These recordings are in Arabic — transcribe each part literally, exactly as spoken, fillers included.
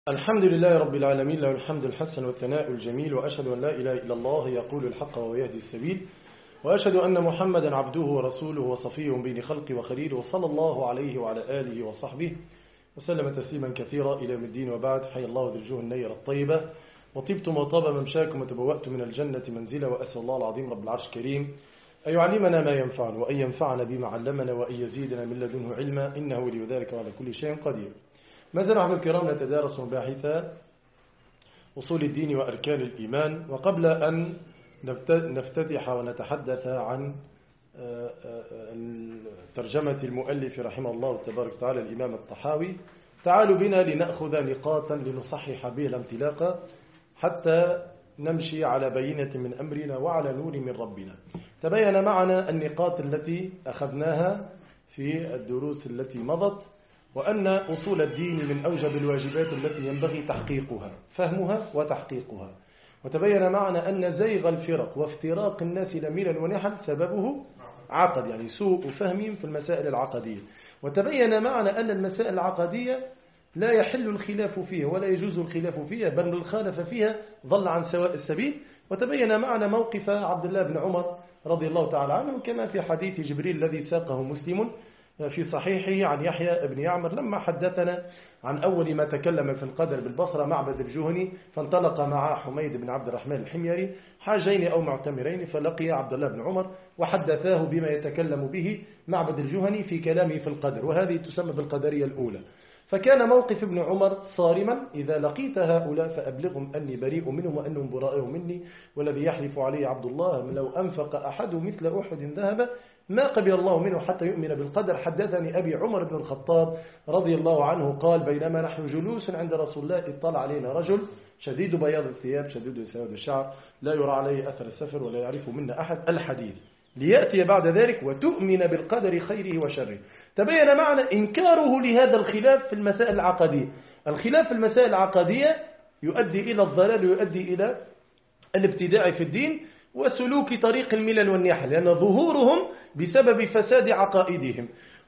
الحمد لله رب العالمين، له الحمد الحسن والثناء الجميل، وأشهد أن لا إله إلا الله يقول الحق ويهدي السبيل، وأشهد أن محمدا عبده ورسوله وصفيه بين خلقه وخليله، وصلى الله عليه وعلى آله وصحبه وسلم تسليما كثيرا إلى يوم الدين. وبعد، حي الله ذي الوجوه النيرة الطيبة، وطبتم وطاب ممشاكم وتبوأتم من الجنة منزلا. وأسأل الله العظيم رب العرش الكريم أن يعلمنا ما ينفعنا، وأن ينفعنا بما علمنا، وأن يزيدنا من لدنه علما، إنه ولي ذلك وعلى كل شيء قدير. ما زال أحباب الكرام نتدارس مباحث أصول الدين وأركان الإيمان، وقبل أن نفتتح ونتحدث عن ترجمة المؤلف رحمه الله تبارك وتعالى الإمام الطحاوي، تعالوا بنا لنأخذ نقاطا لنصحح بها الانطلاق حتى نمشي على بينة من أمرنا وعلى نور من ربنا. تبين معنا النقاط التي أخذناها في الدروس التي مضت، وأن أصول الدين من أوجب الواجبات التي ينبغي تحقيقها فهمها وتحقيقها. وتبين معنا أن زيغ الفرق وافتراق الناس إلى ملل ونحل سببه عقد، يعني سوء فهمهم في المسائل العقدية. وتبين معنا أن المسائل العقدية لا يحل الخلاف فيها ولا يجوز الخلاف فيها، بل الخالف فيها ضل عن سواء السبيل. وتبين معنا موقف عبد الله بن عمر رضي الله تعالى عنه، كما في حديث جبريل الذي ساقه مسلم في صحيحه عن يحيى بن يعمر، لما حدثنا عن أول ما تكلم في القدر بالبصرة معبد الجهني، فانطلق مع حميد بن عبد الرحمن الحميري حاجين أو معتمرين، فلقي عبد الله بن عمر وحدثاه بما يتكلم به معبد الجهني في كلامه في القدر، وهذه تسمى بالقدرية الأولى. فكان موقف ابن عمر صارما: إذا لقيت هؤلاء فأبلغهم أني بريء منهم وأنهم براء مني، والذي يحلف عليه عبد الله لو أنفق أحد مثل أحد ذهب ما قبل الله منه حتى يؤمن بالقدر. حدثني أبي عمر بن الخطاب رضي الله عنه قال: بينما نحن جلوس عند رسول الله اطلع علينا رجل شديد بياض الثياب شديد سواد الشعر لا يرى عليه أثر السفر ولا يعرف منا أحد، الحديث، ليأتي بعد ذلك وتؤمن بالقدر خيره وشره. تبين معنا إنكاره لهذا الخلاف في المسائل العقدية. الخلاف في المسائل العقدية يؤدي إلى الضلال ويؤدي إلى الابتداع في الدين وسلوك طريق الملل والنحل، لأن ظهورهم بسبب فساد عقائدهم.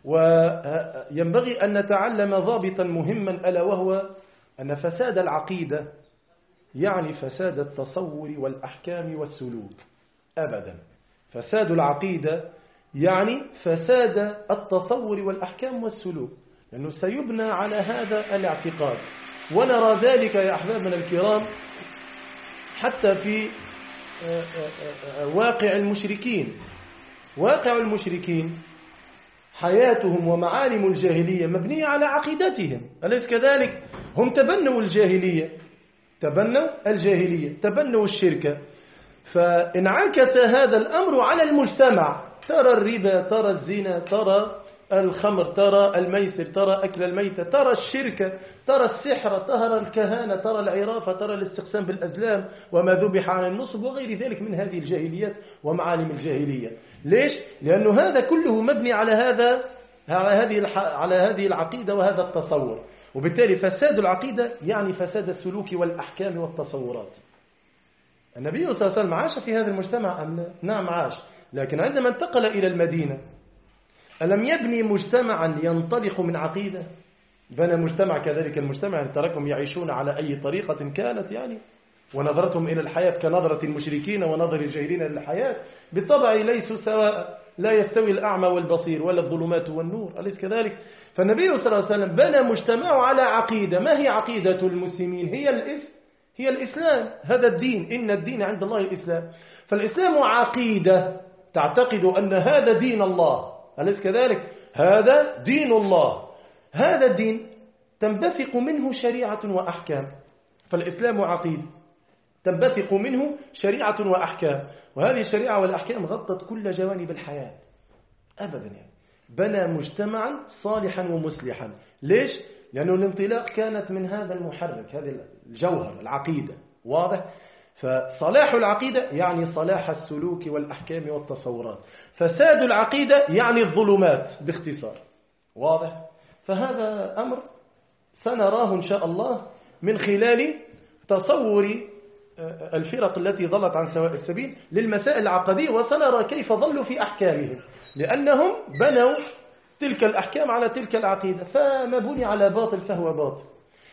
وينبغي أن نتعلم ضابطا مهما، ألا وهو أن فساد العقيدة يعني فساد التصور والأحكام والسلوك. أبدا، فساد العقيدة يعني فساد التصور والأحكام والسلوك، لأنه سيبنى على هذا الاعتقاد. ونرى ذلك يا أحبابنا الكرام حتى في واقع المشركين. واقع المشركين حياتهم ومعالم الجاهلية مبنية على عقيدتهم، أليس كذلك؟ هم تبنوا الجاهلية تبنوا الجاهلية تبنوا الشرك، فانعكس هذا الأمر على المجتمع. ترى الربا، ترى الزنا، ترى الخمر، ترى الميسر، ترى أكل الميتة، ترى الشرك، ترى السحر، ترى الكهانة، ترى العرافة، ترى الاستقسام بالأزلام وما ذبح عن النصب وغير ذلك من هذه الجاهليات ومعالم الجاهلية. ليش؟ لأنه هذا كله مبني على هذا على هذه على هذه العقيدة وهذا التصور. وبالتالي فساد العقيدة يعني فساد السلوك والأحكام والتصورات. النبي صلى الله عليه وسلم عاش في هذا المجتمع أم لا؟ نعم عاش، لكن عندما انتقل إلى المدينة ألم يبني مجتمعا ينطلق من عقيدة؟ بنى مجتمع كذلك المجتمع أن تركهم يعيشون على أي طريقة كانت، يعني ونظرتهم إلى الحياة كنظرة المشركين ونظر الجاهلين للحياة. بالطبع ليسوا سواء، لا يستوي الأعمى والبصير ولا الظلمات والنور، أليس كذلك؟ فالنبي صلى الله عليه وسلم بنى مجتمعه على عقيدة. ما هي عقيدة المسلمين؟ هي الإسلام، هي الإسلام، هذا الدين، إن الدين عند الله الإسلام. فالإسلام عقيدة تعتقد أن هذا دين الله، أليس كذلك؟ هذا دين الله، هذا الدين تنبثق منه شريعة وأحكام. فالإسلام عقيدة تنبثق منه شريعة وأحكام، وهذه الشريعة والأحكام غطت كل جوانب الحياة. أبدا، يعني بنى مجتمعا صالحا ومصلحا. ليش؟ لأنه الانطلاق كانت من هذا المحرك، هذا الجوهر، العقيدة. واضح؟ فصلاح العقيدة يعني صلاح السلوك والأحكام والتصورات. فساد العقيدة يعني الظلمات باختصار. واضح؟ فهذا أمر سنراه إن شاء الله من خلال تصور الفرق التي ضلت عن سواء السبيل للمسائل العقدية، وسنرى كيف ضلوا في أحكامهم، لأنهم بنوا تلك الأحكام على تلك العقيدة، فما بني على باطل فهو باطل.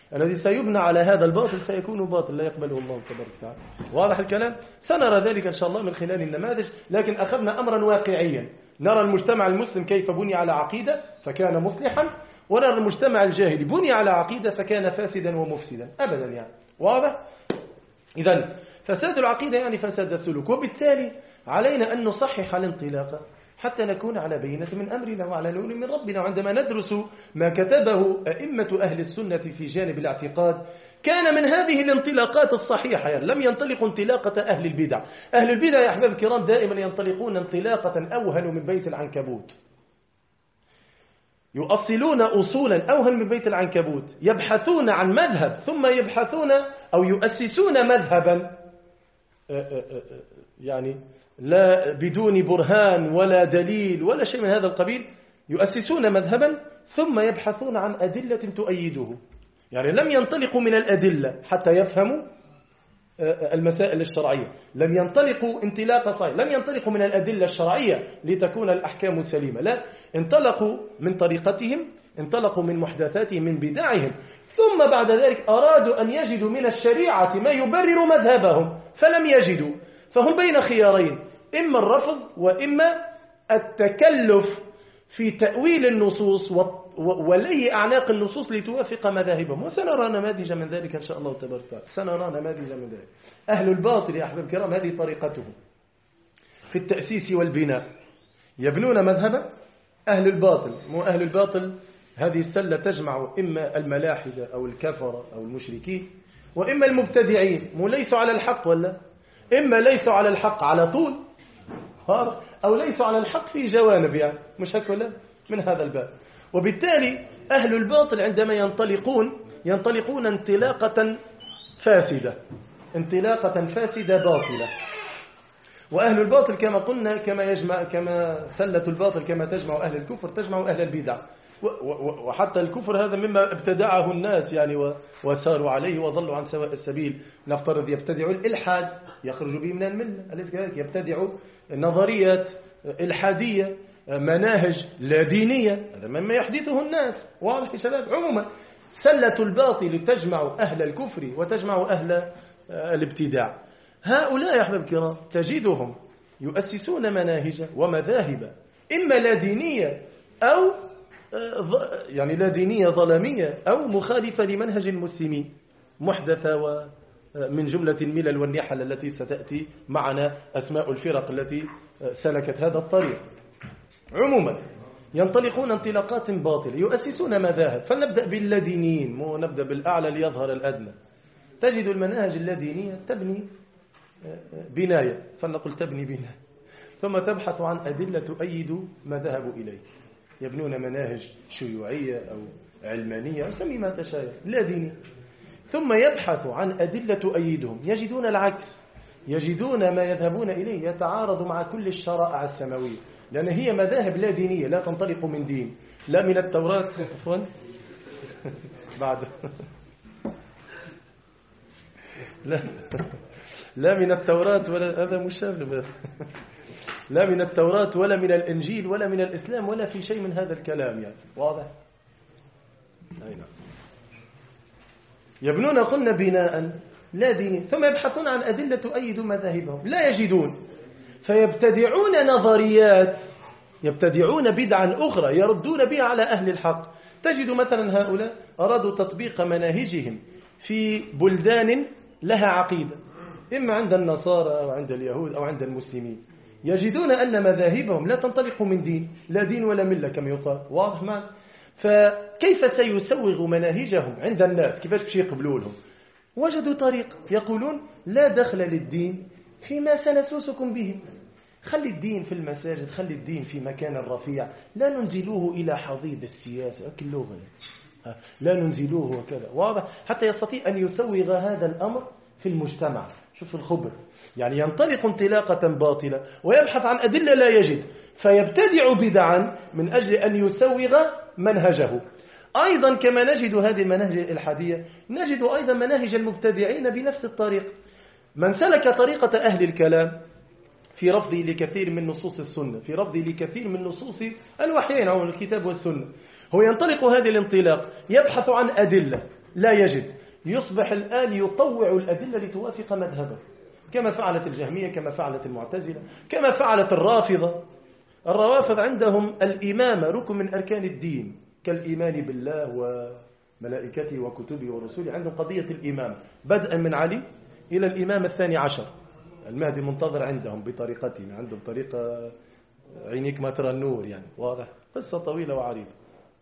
الذي سيبنى على هذا الباطل سيكون باطل لا يقبله الله تبارك وتعالى. واضح الكلام؟ سنرى ذلك إن شاء الله من خلال النماذج، لكن أخذنا أمرا واقعيا، نرى المجتمع المسلم كيف بني على عقيدة فكان مصلحا، ونرى المجتمع الجاهلي بني على عقيدة فكان فاسدا ومفسدا أبدا يعني. واضح؟ إذن فساد العقيدة يعني فساد السلوك، وبالتالي علينا أن نصحح الانطلاق حتى نكون على بينة من أمرنا وعلى نور من ربنا. وعندما ندرس ما كتبه أئمة أهل السنة في جانب الاعتقاد كان من هذه الانطلاقات الصحيحة، يعني لم ينطلقوا انطلاقة أهل البدع. أهل البدع يا أحباب الكرام دائما ينطلقون انطلاقة أوهن من بيت العنكبوت، يؤصلون أصولا أوهن من بيت العنكبوت، يبحثون عن مذهب ثم يبحثون أو يؤسسون مذهبا يعني لا بدون برهان ولا دليل ولا شيء من هذا القبيل، يؤسسون مذهبا ثم يبحثون عن أدلة تؤيده. يعني لم ينطلقوا من الأدلة حتى يفهموا المسائل الشرعية، لم ينطلقوا انطلاقا صحيح، لم ينطلقوا من الأدلة الشرعية لتكون الأحكام سليمة، لا، انطلقوا من طريقتهم، انطلقوا من محدثاتهم من بدعهم، ثم بعد ذلك أرادوا أن يجدوا من الشريعة ما يبرر مذهبهم فلم يجدوا، فهم بين خيارين، إما الرفض وإما التكلف في تأويل النصوص ولي أعناق النصوص لتوافق مذاهبهم. وسنرى نماذج من ذلك إن شاء الله تبارك وتعالى، سنرى نماذج من ذلك. أهل الباطل يا أحباب الكرام هذه طريقتهم في التأسيس والبناء، يبنون مذهبا. أهل الباطل مو أهل الباطل هذه السلة تجمع إما الملاحدة أو الكفرة أو المشركين، وإما المبتدعين، مو ليسوا على الحق ولا إما ليسوا على الحق على طول أو ليسوا على الحق في جوانب، يعني مش هيك ولا من هذا الباب. وبالتالي أهل الباطل عندما ينطلقون ينطلقون انطلاقة فاسدة، انطلاقة فاسدة باطلة. وأهل الباطل كما قلنا كما يجمع كما سلة الباطل كما تجمع أهل الكفر تجمع أهل البدع، وحتى الكفر هذا مما ابتدعه الناس يعني وساروا عليه وظلوا عن سواء السبيل. نفترض يبتدعوا الإلحاد يخرج به من الملة، أليس كذلك؟ يبتدعوا نظريات إلحادية، مناهج لا دينية، هذا مما يحدثه الناس. واضح يا شباب؟ عموما سلة الباطل تجمع أهل الكفر وتجمع أهل الابتداع. هؤلاء يا أحباب الكرام تجدهم يؤسسون مناهج ومذاهب إما لا دينية أو يعني لا دينية ظلامية أو مخالفة لمنهج المسلمين، محدثة ومن جملة الملل والنحل التي ستأتي معنا أسماء الفرق التي سلكت هذا الطريق. عموما ينطلقون انطلاقات باطلة، يؤسسون مذاهب. فلنبدأ باللادينيين، مو نبدأ بالأعلى ليظهر الأدنى. تجد المناهج اللادينية تبني بناية، فلنقل تبني بناية، ثم تبحث عن أدلة تؤيد ما ذهبوا إليه. يبنون مناهج شيوعية أو علمانية أو سمي ما تشاء لا ديني، ثم يبحث عن أدلة تؤيدهم، يجدون العكس، يجدون ما يذهبون إليه يتعارض مع كل الشرائع السماوية، لأن هي مذاهب لا دينية لا تنطلق من دين، لا من التوراة عفوا بعد لا لا من التوراة ولا هذا مشابه لا من التوراة ولا من الإنجيل ولا من الإسلام ولا في شيء من هذا الكلام، يعني واضح. أي نعم. يبنون قلنا بناء لا ديني، ثم يبحثون عن أدلة تؤيد مذاهبهم، لا يجدون، فيبتدعون نظريات، يبتدعون بدعا أخرى يردون بها على أهل الحق. تجد مثلا هؤلاء أرادوا تطبيق مناهجهم في بلدان لها عقيدة، إما عند النصارى أو عند اليهود أو عند المسلمين، يجدون أن مذاهبهم لا تنطلق من دين، لا دين ولا ملة كما يقال. واضح معنا؟ فكيف سيسوغ مناهجهم عند الناس؟ كيفاش باش يقبلوا لهم؟ وجدوا طريق، يقولون لا دخل للدين فيما سنسوسكم به. خلي الدين في المساجد، خلي الدين في مكان رفيع، لا ننزلوه إلى حضيض السياسة كاللغة، لا ننزلوه وكذا. واضح؟ حتى يستطيع أن يسوغ هذا الأمر في المجتمع. شوف الخبر، يعني ينطلق انطلاقة باطلة ويبحث عن أدلة لا يجد، فيبتدع بدعا من أجل أن يسوغ منهجه. أيضا كما نجد هذه المناهج الإلحادية نجد أيضا مناهج المبتدعين بنفس الطريق. من سلك طريقة أهل الكلام في رفضه لكثير من نصوص السنة، في رفضه لكثير من نصوص الوحيين أو الكتاب والسنة، هو ينطلق هذه الانطلاق، يبحث عن أدلة لا يجد، يصبح الآن يطوع الأدلة لتوافق مذهبه، كما فعلت الجهمية، كما فعلت المعتزلة، كما فعلت الرافضة. الروافض عندهم الإمامة ركن من أركان الدين، كالإيمان بالله وملائكته وكتبه ورسوله. عندهم قضية الإمامة بدءا من علي إلى الإمام الثاني عشر المهدي منتظر عندهم بطريقتهم، عندهم طريقة عينيك ما ترى النور، يعني واضح، قصة طويلة وعريضة.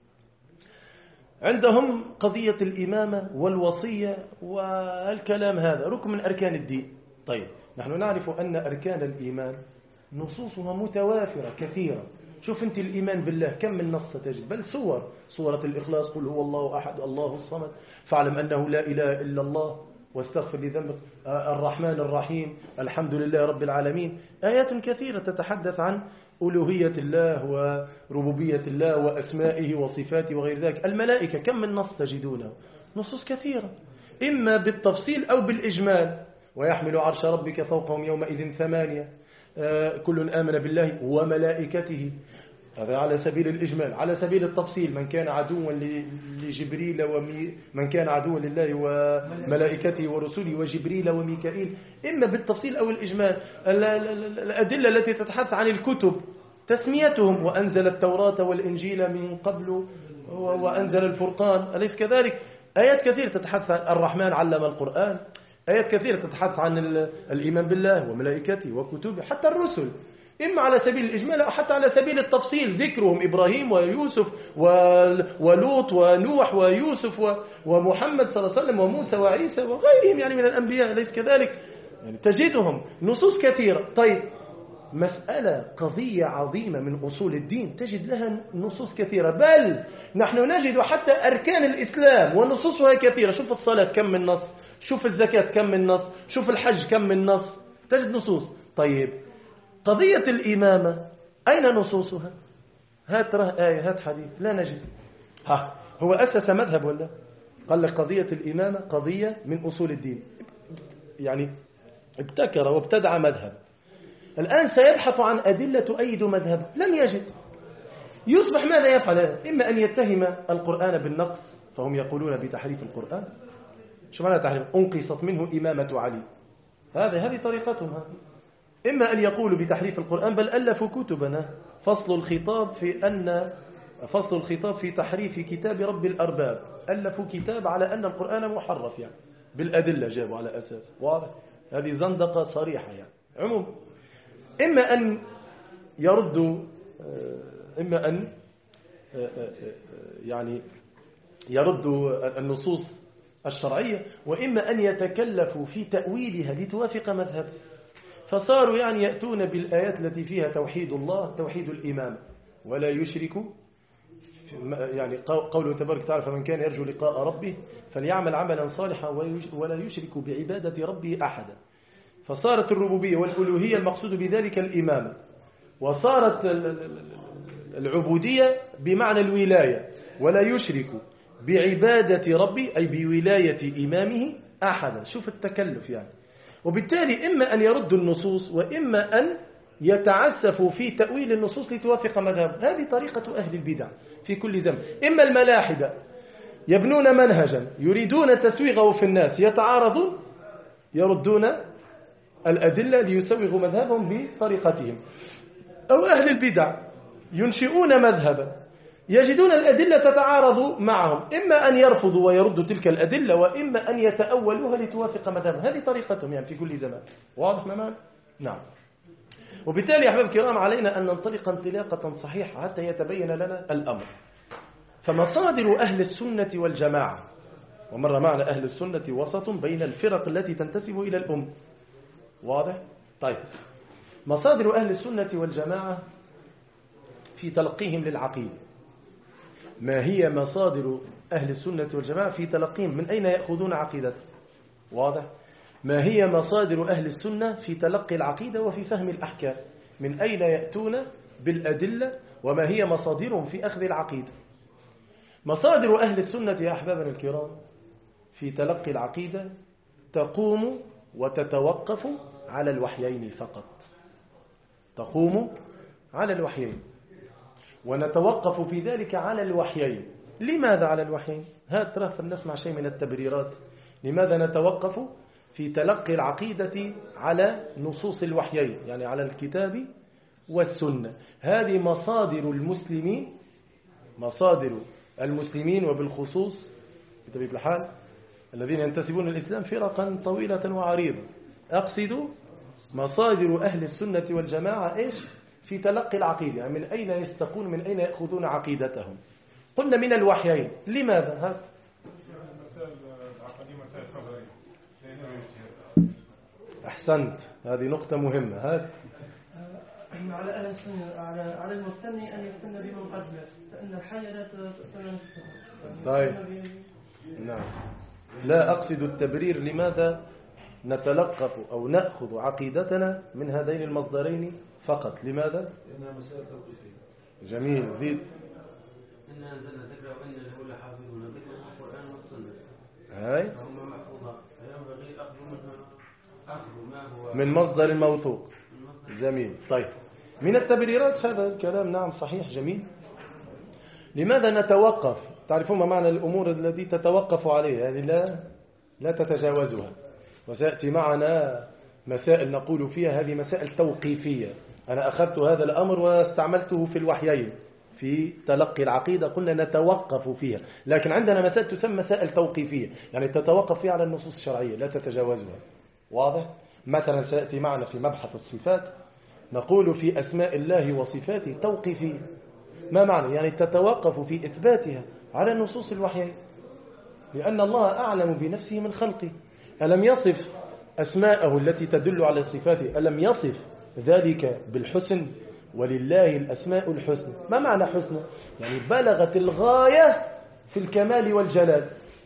عندهم قضية الإمامة والوصية والكلام هذا ركن من أركان الدين. طيب نحن نعرف أن أركان الإيمان نصوصها متوافرة كثيرة. شوف أنت الإيمان بالله كم من نص تجد، بل سور سورة الإخلاص، قل هو الله أحد الله الصمد، فاعلم أنه لا إله إلا الله واستغفر لذنبك، الرحمن الرحيم، الحمد لله رب العالمين. آيات كثيرة تتحدث عن ألوهية الله وربوبية الله وأسمائه وصفاته وغير ذلك. الملائكة كم من نص تجدونه، نصوص كثيرة، إما بالتفصيل أو بالإجمال. ويحمل عرش ربك فوقهم يومئذ ثمانية، كل آمن بالله وملائكته، هذا على سبيل الإجمال. على سبيل التفصيل، من كان عدوا لجبريل ومن كان عدوا لله وملائكته ورسوله وجبريل وميكائيل، إما بالتفصيل أو الإجمال. الأدلة التي تتحدث عن الكتب تسميتهم، وأنزل التوراة والإنجيل من قبل وأنزل الفرقان، أليس كذلك؟ آيات كثيرة تتحدث عن الرحمن علم القرآن، آيات كثيرة تتحدث عن الإيمان بالله وملائكته وكتبه، حتى الرسل، إما على سبيل الإجمال أو حتى على سبيل التفصيل، ذكرهم إبراهيم ويوسف ولوط ونوح ويوسف ومحمد صلى الله عليه وسلم وموسى وعيسى وغيرهم يعني من الأنبياء، ليس كذلك؟ يعني تجدهم نصوص كثيرة. طيب مسألة قضية عظيمة من أصول الدين تجد لها نصوص كثيرة، بل نحن نجد حتى أركان الإسلام ونصوصها كثيرة. شوف الصلاة كم من نص، شوف الزكاة كم من نص، شوف الحج كم من نص، تجد نصوص. طيب قضية الإمامة أين نصوصها؟ هات آية، هات حديث، لا نجد. ها هو أسس مذهب ولا؟ قال لك قضية الإمامة قضية من أصول الدين، يعني ابتكر وابتدع مذهب. الآن سيبحث عن أدلة تؤيد مذهب، لم يجد. يصبح ماذا يفعل؟ إما أن يتهم القرآن بالنقص، فهم يقولون بتحريف القرآن. شو معنى تحريف؟ أنقصت منه إمامة علي، هذا هذه طريقتهم هذه. إما أن يقولوا بتحريف القرآن، بل ألفوا كتبنا فصل الخطاب في أن فصل الخطاب في تحريف كتاب رب الأرباب، ألفوا كتاب على أن القرآن محرف، يعني بالأدلة جابوا على أساس واضح. هذه زندقة صريحة يعني. عموم إما أن يردوا إما أن يعني يردوا النصوص الشرعية، وإما أن يتكلفوا في تأويلها لتوافق مذهب، فصاروا يعني يأتون بالآيات التي فيها توحيد الله، توحيد الإمام، ولا يشرك، يعني قوله تبارك وتعالى فمن كان يرجو لقاء ربه فليعمل عملا صالحا ولا يشرك بعبادة ربه أحدا. فصارت الربوبية والألوهية المقصود بذلك الإمامة، وصارت العبودية بمعنى الولاية، ولا يشرك بعبادة ربي أي بولاية إمامه أحدا. شوف التكلف يعني. وبالتالي إما أن يردوا النصوص، وإما أن يتعسفوا في تأويل النصوص لتوافق مذهب. هذه طريقة أهل البدع في كل زمن. إما الملاحدة يبنون منهجا يريدون تسويغه في الناس، يتعارضون، يردون الأدلة ليسوغوا مذهبهم بطريقتهم. أو أهل البدع ينشئون مذهبا يجدون الأدلة تتعارض معهم، إما أن يرفضوا ويردوا تلك الأدلة، وإما أن يتأولوها لتوافق مذهبهم. هذه طريقتهم يعني في كل زمان. واضح ما؟ نعم. وبالتالي يا أحباب الكرام علينا أن ننطلق انطلاقة صحيحة حتى يتبين لنا الأمر. فمصادر أهل السنة والجماعة، ومر معنا أهل السنة وسط بين الفرق التي تنتسب إلى الأم. واضح؟ طيب مصادر أهل السنة والجماعة في تلقيهم للعقيدة. ما هي مصادر أهل السنة والجماعة في تلقيهم؟ من أين يأخذون عقيدته؟ واضح؟ ما هي مصادر أهل السنة في تلقي العقيدة وفي فهم الأحكام؟ من أين يأتون بالأدلة، وما هي مصادرهم في أخذ العقيدة؟ مصادر أهل السنة يا أحبابنا الكرام في تلقي العقيدة تقوم وتتوقف على الوحيين فقط. تقوم على الوحيين، ونتوقف في ذلك على الوحيين. لماذا على الوحيين؟ هات ترى فلنسمع شيء من التبريرات. لماذا نتوقف في تلقي العقيدة على نصوص الوحيين، يعني على الكتاب والسنة؟ هذه مصادر المسلمين، مصادر المسلمين وبالخصوص بطبيعة الحال الذين ينتسبون الإسلام فرقا طويلة وعريضة. أقصد مصادر أهل السنة والجماعة إيش في تلقي العقيدة، يعني من أين يستقون، من أين يأخذون عقيدتهم؟ قلنا من الوحيين. لماذا؟ هذا أحسنت، هذه نقطة مهمة. هذا على أهل السنة على على المستني أن يستنى بمن قبله، فإن الحي لا تستنى. طيب نعم، لا أقصد التبرير. لماذا نتلقف أو نأخذ عقيدتنا من هذين المصدرين فقط؟ لماذا؟ لأنها مسألة توقيفية. جميل، زيد. إن أنزلنا ذكر وإن الأولى حافظون ذكر القرآن والسنة. هاي فهم محفوظة، فينبغي أخذ منها أخذ ما هو من مصدر موثوق. جميل. طيب من التبريرات هذا الكلام، نعم صحيح جميل. لماذا نتوقف؟ تعرفون ما معنى الأمور التي تتوقف عليها، يعني لا لا تتجاوزها. وسيأتي معنا مسائل نقول فيها هذه مسائل توقيفية. أنا أخذت هذا الأمر واستعملته في الوحيين في تلقي العقيدة، قلنا نتوقف فيها. لكن عندنا مسائل تسمى مسائل توقيفية، يعني تتوقف فيها على النصوص الشرعية لا تتجاوزها. واضح؟ مثلا سيأتي معنا في مبحث الصفات نقول في أسماء الله وصفاته توقيفية. ما معنى؟ يعني تتوقف في إثباتها على نصوص الوحيين، لأن الله أعلم بنفسه من خلقه. ألم يصف أسماءه التي تدل على صفاته، ألم يصف ذلك بالحسن؟ ولله الأسماء الحسنى. ما معنى حسنى؟ يعني بلغت الغاية في الكمال والجلال.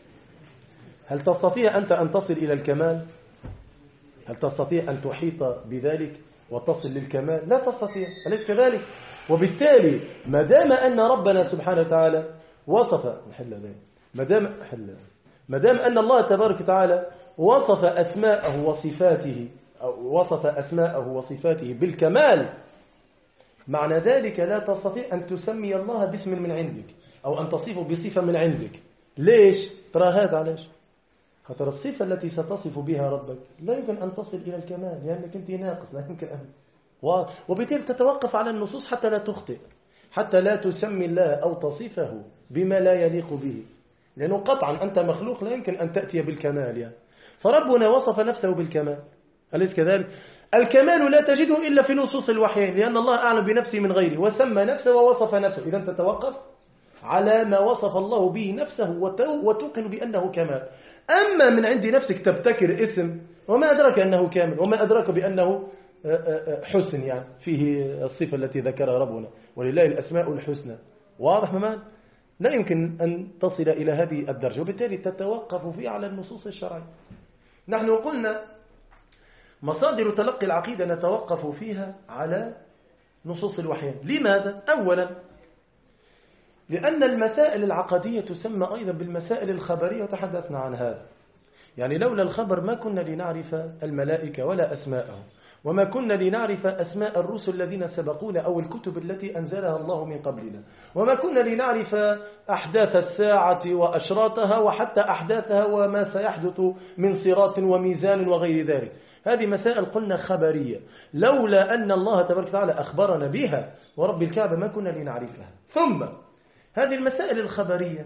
هل تستطيع أنت أن تصل إلى الكمال؟ هل تستطيع أن تحيط بذلك وتصل للكمال؟ لا تستطيع، أليس كذلك؟ وبالتالي ما دام أن ربنا سبحانه وتعالى وصف ما دام ما دام أن الله تبارك وتعالى وصف أسماءه وصفاته أو وصف أسماءه وصفاته بالكمال، معنى ذلك لا تستطيع أن تسمي الله باسم من عندك أو أن تصفه بصفة من عندك. ليش؟ ترى هذا علاش؟ خاطر الصفة التي ستصف بها ربك لا يمكن أن تصل إلى الكمال، لأنك أنت ناقص، لا يمكن أن. وبالتالي تتوقف على النصوص حتى لا تخطئ، حتى لا تسمي الله أو تصفه بما لا يليق به، لأنه قطعا أنت مخلوق لا يمكن أن تأتي بالكمال يعني. فربنا وصف نفسه بالكمال، أليس كذلك؟ الكمال لا تجده إلا في نصوص الوحيين، لأن الله أعلم بنفسه من غيره وسمى نفسه ووصف نفسه. إذا تتوقف على ما وصف الله به نفسه وتوقن بأنه كمال. أما من عند نفسك تبتكر اسم وما أدرك أنه كامل، وما أدرك بأنه حسن، يعني فيه الصفة التي ذكرها ربنا ولله الأسماء الحسنى. واضح ممان؟ لا يمكن أن تصل إلى هذه الدرجة، وبالتالي تتوقف فيه على النصوص الشرعية. نحن قلنا مصادر تلقي العقيدة نتوقف فيها على نصوص الوحيين. لماذا؟ أولا لأن المسائل العقدية تسمى أيضا بالمسائل الخبرية، وتحدثنا عن هذا. يعني لولا الخبر ما كنا لنعرف الملائكة ولا أسماءهم، وما كنا لنعرف أسماء الرسل الذين سبقونا أو الكتب التي أنزلها الله من قبلنا، وما كنا لنعرف أحداث الساعة وأشراطها وحتى أحداثها وما سيحدث من صراط وميزان وغير ذلك. هذه مسائل قلنا خبرية، لولا أن الله تبارك وتعالى أخبرنا بها ورب الكعبة ما كنا لنعرفها. ثم هذه المسائل الخبرية،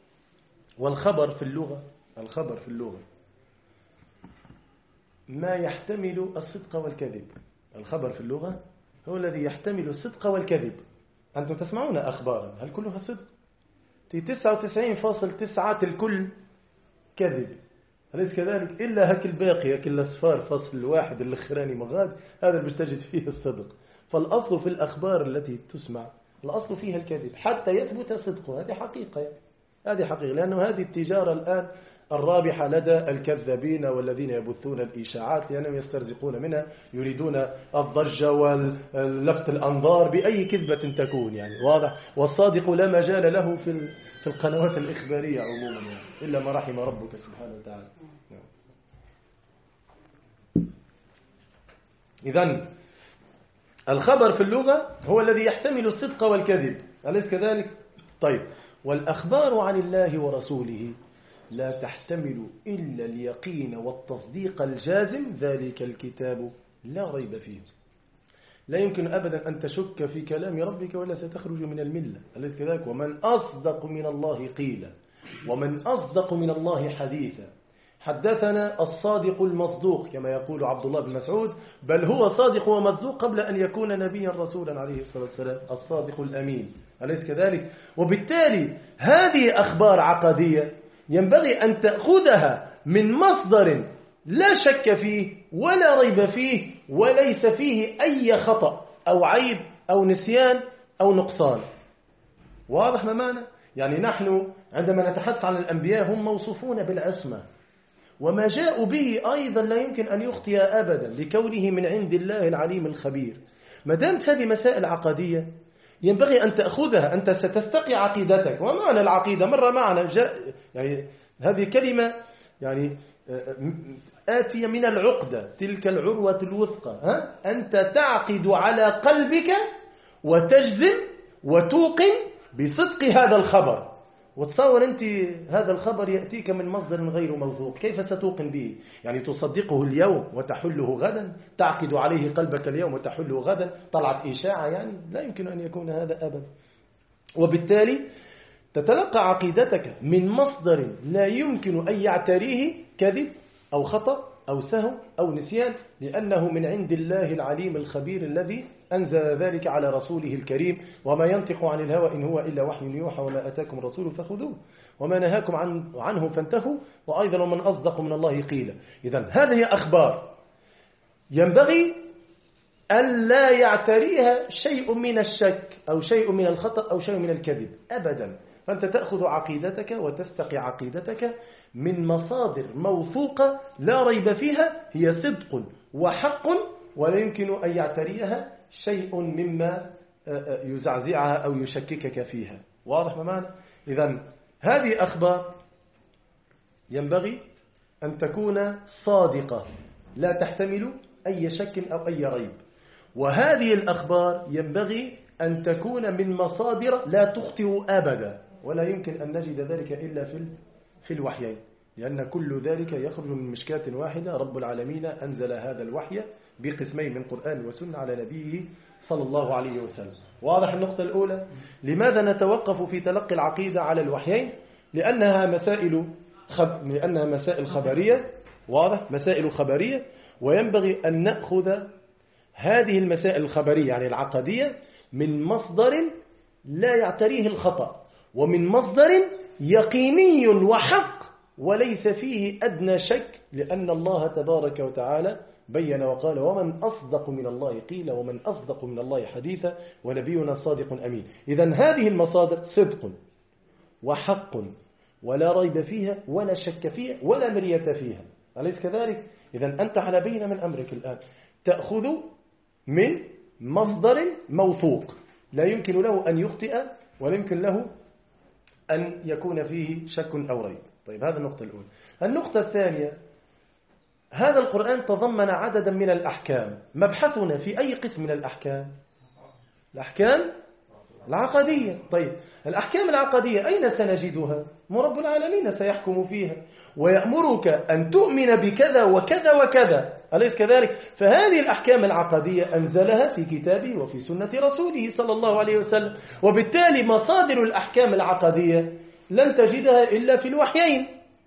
والخبر في اللغة الخبر في اللغة ما يحتمل الصدق والكذب. الخبر في اللغة هو الذي يحتمل الصدق والكذب. أنتم تسمعون أخبارا، هل كلها صدق؟ تسعة وتسعين فاصلة تسعة الكل كذب، أليس كذلك؟ إلا هك الباقي، هك الأصفار فصل الواحد الأخراني مغاد، هذا اللي بتجد فيه الصدق. فالأصل في الأخبار التي تسمع الأصل فيها الكذب حتى يثبت صدقه. هذه حقيقة، هذه حقيقة، لأنه هذه التجارة الآن الرابحة لدى الكذابين والذين يبثون الإشاعات، لأنهم يسترزقون منها، يريدون الضجة واللفت الأنظار بأي كذبة تكون، يعني واضح. والصادق لا مجال له في في القنوات الإخبارية عموما، يعني إلا ما رحم ربك سبحانه وتعالى. إذن الخبر في اللغة هو الذي يحتمل الصدق والكذب، أليس كذلك؟ طيب، والأخبار عن الله ورسوله لا تحتمل إلا اليقين والتصديق الجازم، ذلك الكتاب لا ريب فيه. لا يمكن أبدا أن تشك في كلام ربك ولا ستخرج من الملة. أليس كذلك؟ ومن أصدق من الله قيلا ومن أصدق من الله حديثا. حدثنا الصادق المصدوق كما يقول عبد الله بن مسعود، بل هو صادق ومصدوق قبل أن يكون نبيا رسولا عليه الصلاة والسلام، الصادق الأمين. أليس كذلك؟ وبالتالي هذه أخبار عقدية ينبغي أن تأخذها من مصدر لا شك فيه ولا ريب فيه وليس فيه أي خطأ أو عيب أو نسيان أو نقصان. واضح ما معنى؟ يعني نحن عندما نتحدث عن الأنبياء هم موصوفون بالعصمة، وما جاءوا به أيضا لا يمكن أن يخطئ أبدا لكونه من عند الله العليم الخبير. ما دامت هذه مسائل عقدية ينبغي أن تأخذها، أنت ستستقي عقيدتك. ومعنى العقيدة مرة معنا جاء يعني هذه كلمة يعني آتية من العقدة، تلك العروة الوثقى. ها؟ أنت تعقد على قلبك وتجزم وتوقن بصدق هذا الخبر. وتصور أنت هذا الخبر يأتيك من مصدر غير موثوق، كيف ستوقن به؟ يعني تصدقه اليوم وتحله غدا، تعقد عليه قلبك اليوم وتحله غدا، طلعت إشاعة يعني؟ لا يمكن أن يكون هذا أبدا. وبالتالي تتلقى عقيدتك من مصدر لا يمكن أن يعتريه كذب أو خطأ أو سهو أو نسيان، لأنه من عند الله العليم الخبير الذي أنزل ذلك على رسوله الكريم. وما ينطق عن الهوى إن هو إلا وحي يوحى وما أتاكم الرسول فخذوه وما نهاكم عنه فانتهوا وأيضا ومن أصدق من الله قيلا. إذن هذه أخبار ينبغي أن لا يعتريها شيء من الشك أو شيء من الخطأ أو شيء من الكذب أبدا. فأنت تأخذ عقيدتك وتستقي عقيدتك من مصادر موثوقة لا ريب فيها، هي صدق وحق ولا يمكن أن يعتريها شيء مما يزعزعها أو يشككك فيها. واضح ما معنى؟ إذن هذه أخبار ينبغي أن تكون صادقة لا تحتمل أي شك أو أي ريب. وهذه الأخبار ينبغي أن تكون من مصادر لا تخطئ أبدا، ولا يمكن أن نجد ذلك إلا في في الوحيين، لأن كل ذلك يخرج من مشكاة واحدة. رب العالمين أنزل هذا الوحي بقسمين من قرآن وسنة على نبيه صلى الله عليه وسلم. واضح النقطة الأولى؟ لماذا نتوقف في تلقي العقيدة على الوحيين؟ لأنها مسائل خب... لأنها مسائل خبرية. واضح؟ مسائل خبرية، وينبغي أن نأخذ هذه المسائل الخبرية يعني العقدية من مصدر لا يعتريه الخطأ، ومن مصدر يقيني وحق وليس فيه أدنى شك، لأن الله تبارك وتعالى بين وقال ومن أصدق من الله قيل ومن أصدق من الله حديثا ونبينا صادق أمين. إذن هذه المصادر صدق وحق ولا ريب فيها ولا شك فيها ولا مرية فيها. أليس كذلك؟ إذن أنت على بين من أمرك الآن تأخذ من مصدر موثوق لا يمكن له أن يخطئ ولا يمكن له أن يكون فيه شك أو ريب. طيب هذا النقطة الأولى. النقطة الثانية، هذا القرآن تضمن عددا من الأحكام. مبحثنا في أي قسم من الأحكام؟ الأحكام العقدية. طيب الأحكام العقدية أين سنجدها؟ رب العالمين سيحكم فيها ويأمرك أن تؤمن بكذا وكذا وكذا. أليس كذلك؟ فهذه الأحكام العقدية أنزلها في كتابه وفي سنة رسوله صلى الله عليه وسلم. وبالتالي مصادر الأحكام العقدية لن تجدها إلا في الوحيين،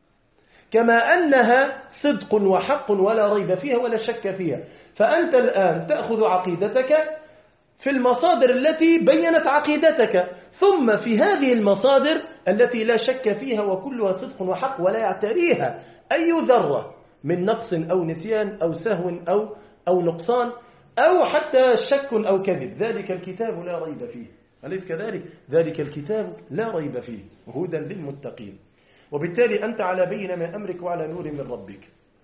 كما أنها صدق وحق ولا ريب فيها ولا شك فيها. فأنت الآن تأخذ عقيدتك في المصادر التي بينت عقيدتك، ثم في هذه المصادر التي لا شك فيها وكلها صدق وحق ولا يعتريها أي ذرة من نقص أو نسيان أو سهو أو, أو نقصان أو حتى شك أو كذب، ذلك الكتاب لا ريب فيه. أليس كذلك؟ ذلك الكتاب لا ريب فيه هدى للمتقين. وبالتالي أنت على بين من أمرك وعلى نور من ربك.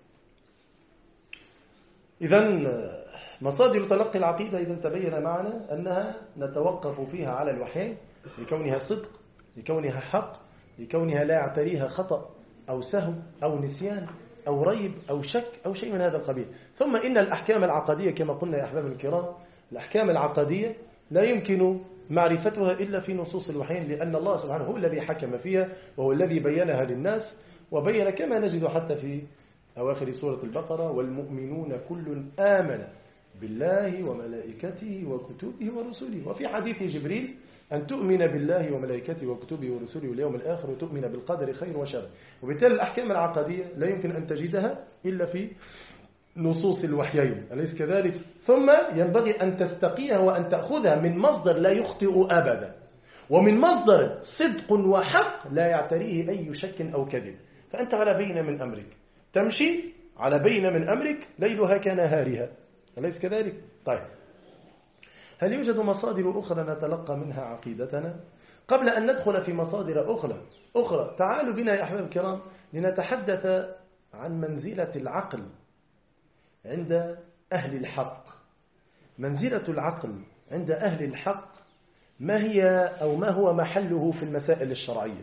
إذن مصادر تلقي العقيدة إذا تبين معنا أنها نتوقف فيها على الوحيين لكونها صدق، لكونها حق، لكونها لا يعتريها خطأ أو سهو أو نسيان أو ريب أو شك أو شيء من هذا القبيل. ثم إن الأحكام العقدية كما قلنا يا أحباب الكرام، الأحكام العقدية لا يمكن معرفتها إلا في نصوص الوحيين، لأن الله سبحانه هو الذي حكم فيها وهو الذي بينها للناس، وبين كما نجد حتى في أواخر سورة البقرة: والمؤمنون كل آمن بالله وملائكته وكتبه ورسله. وفي حديث جبريل: أن تؤمن بالله وملائكته وكتبه ورسله واليوم الآخر وتؤمن بالقدر خير وشر. وبالتالي الأحكام العقدية لا يمكن أن تجدها إلا في نصوص الوحيين، أليس كذلك؟ ثم ينبغي أن تستقيها وأن تأخذها من مصدر لا يخطئ أبدا، ومن مصدر صدق وحق لا يعتريه أي شك أو كذب. فأنت على بين من أمرك، تمشي على بين من أمرك ليلها كنهارها، أليس كذلك؟ طيب، هل يوجد مصادر أخرى نتلقى منها عقيدتنا؟ قبل أن ندخل في مصادر أخرى أخرى تعالوا بنا يا أحباب الكرام لنتحدث عن منزلة العقل عند أهل الحق. منزلة العقل عند أهل الحق ما هي أو ما هو محله في المسائل الشرعية؟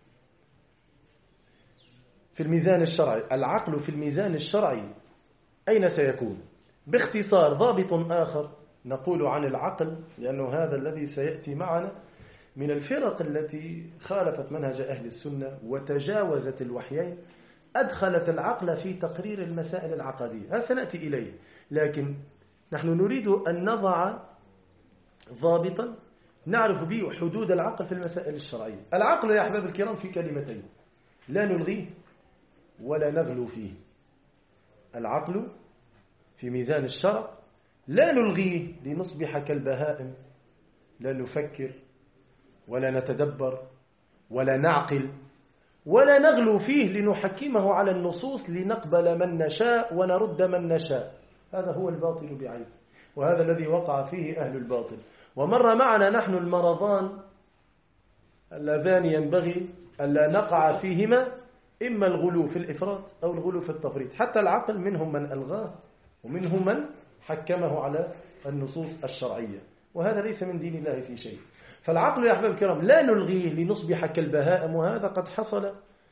في الميزان الشرعي، العقل في الميزان الشرعي أين سيكون؟ باختصار ضابط آخر نقول عن العقل، لأنه هذا الذي سيأتي معنا من الفرق التي خالفت منهج أهل السنة وتجاوزت الوحيين، أدخلت العقل في تقرير المسائل العقدية. هذا سنأتي إليه، لكن نحن نريد أن نضع ضابطا نعرف به حدود العقل في المسائل الشرعية. العقل يا أحباب الكرام في كلمتين لا نلغيه ولا نغلو فيه. العقل في ميزان الشرع لا نلغيه لنصبح كالبهائم، لا نفكر ولا نتدبر ولا نعقل، ولا نغلو فيه لنحكمه على النصوص لنقبل من نشاء ونرد من نشاء. هذا هو الباطل بعيد، وهذا الذي وقع فيه أهل الباطل. ومر معنا نحن المرضان اللذان ينبغي ألا نقع فيهما، إما الغلو في الإفراط أو الغلو في التفريط. حتى العقل منهم من ألغاه ومنهم من حكمه على النصوص الشرعية، وهذا ليس من دين الله في شيء. فالعقل يا أحباب الكرام لا نلغيه لنصبح كالبهائم، وهذا قد حصل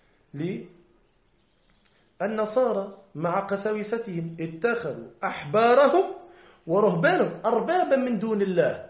للنصارى مع قساوستهم، اتخذوا أحبارهم ورهبانهم أربابا من دون الله.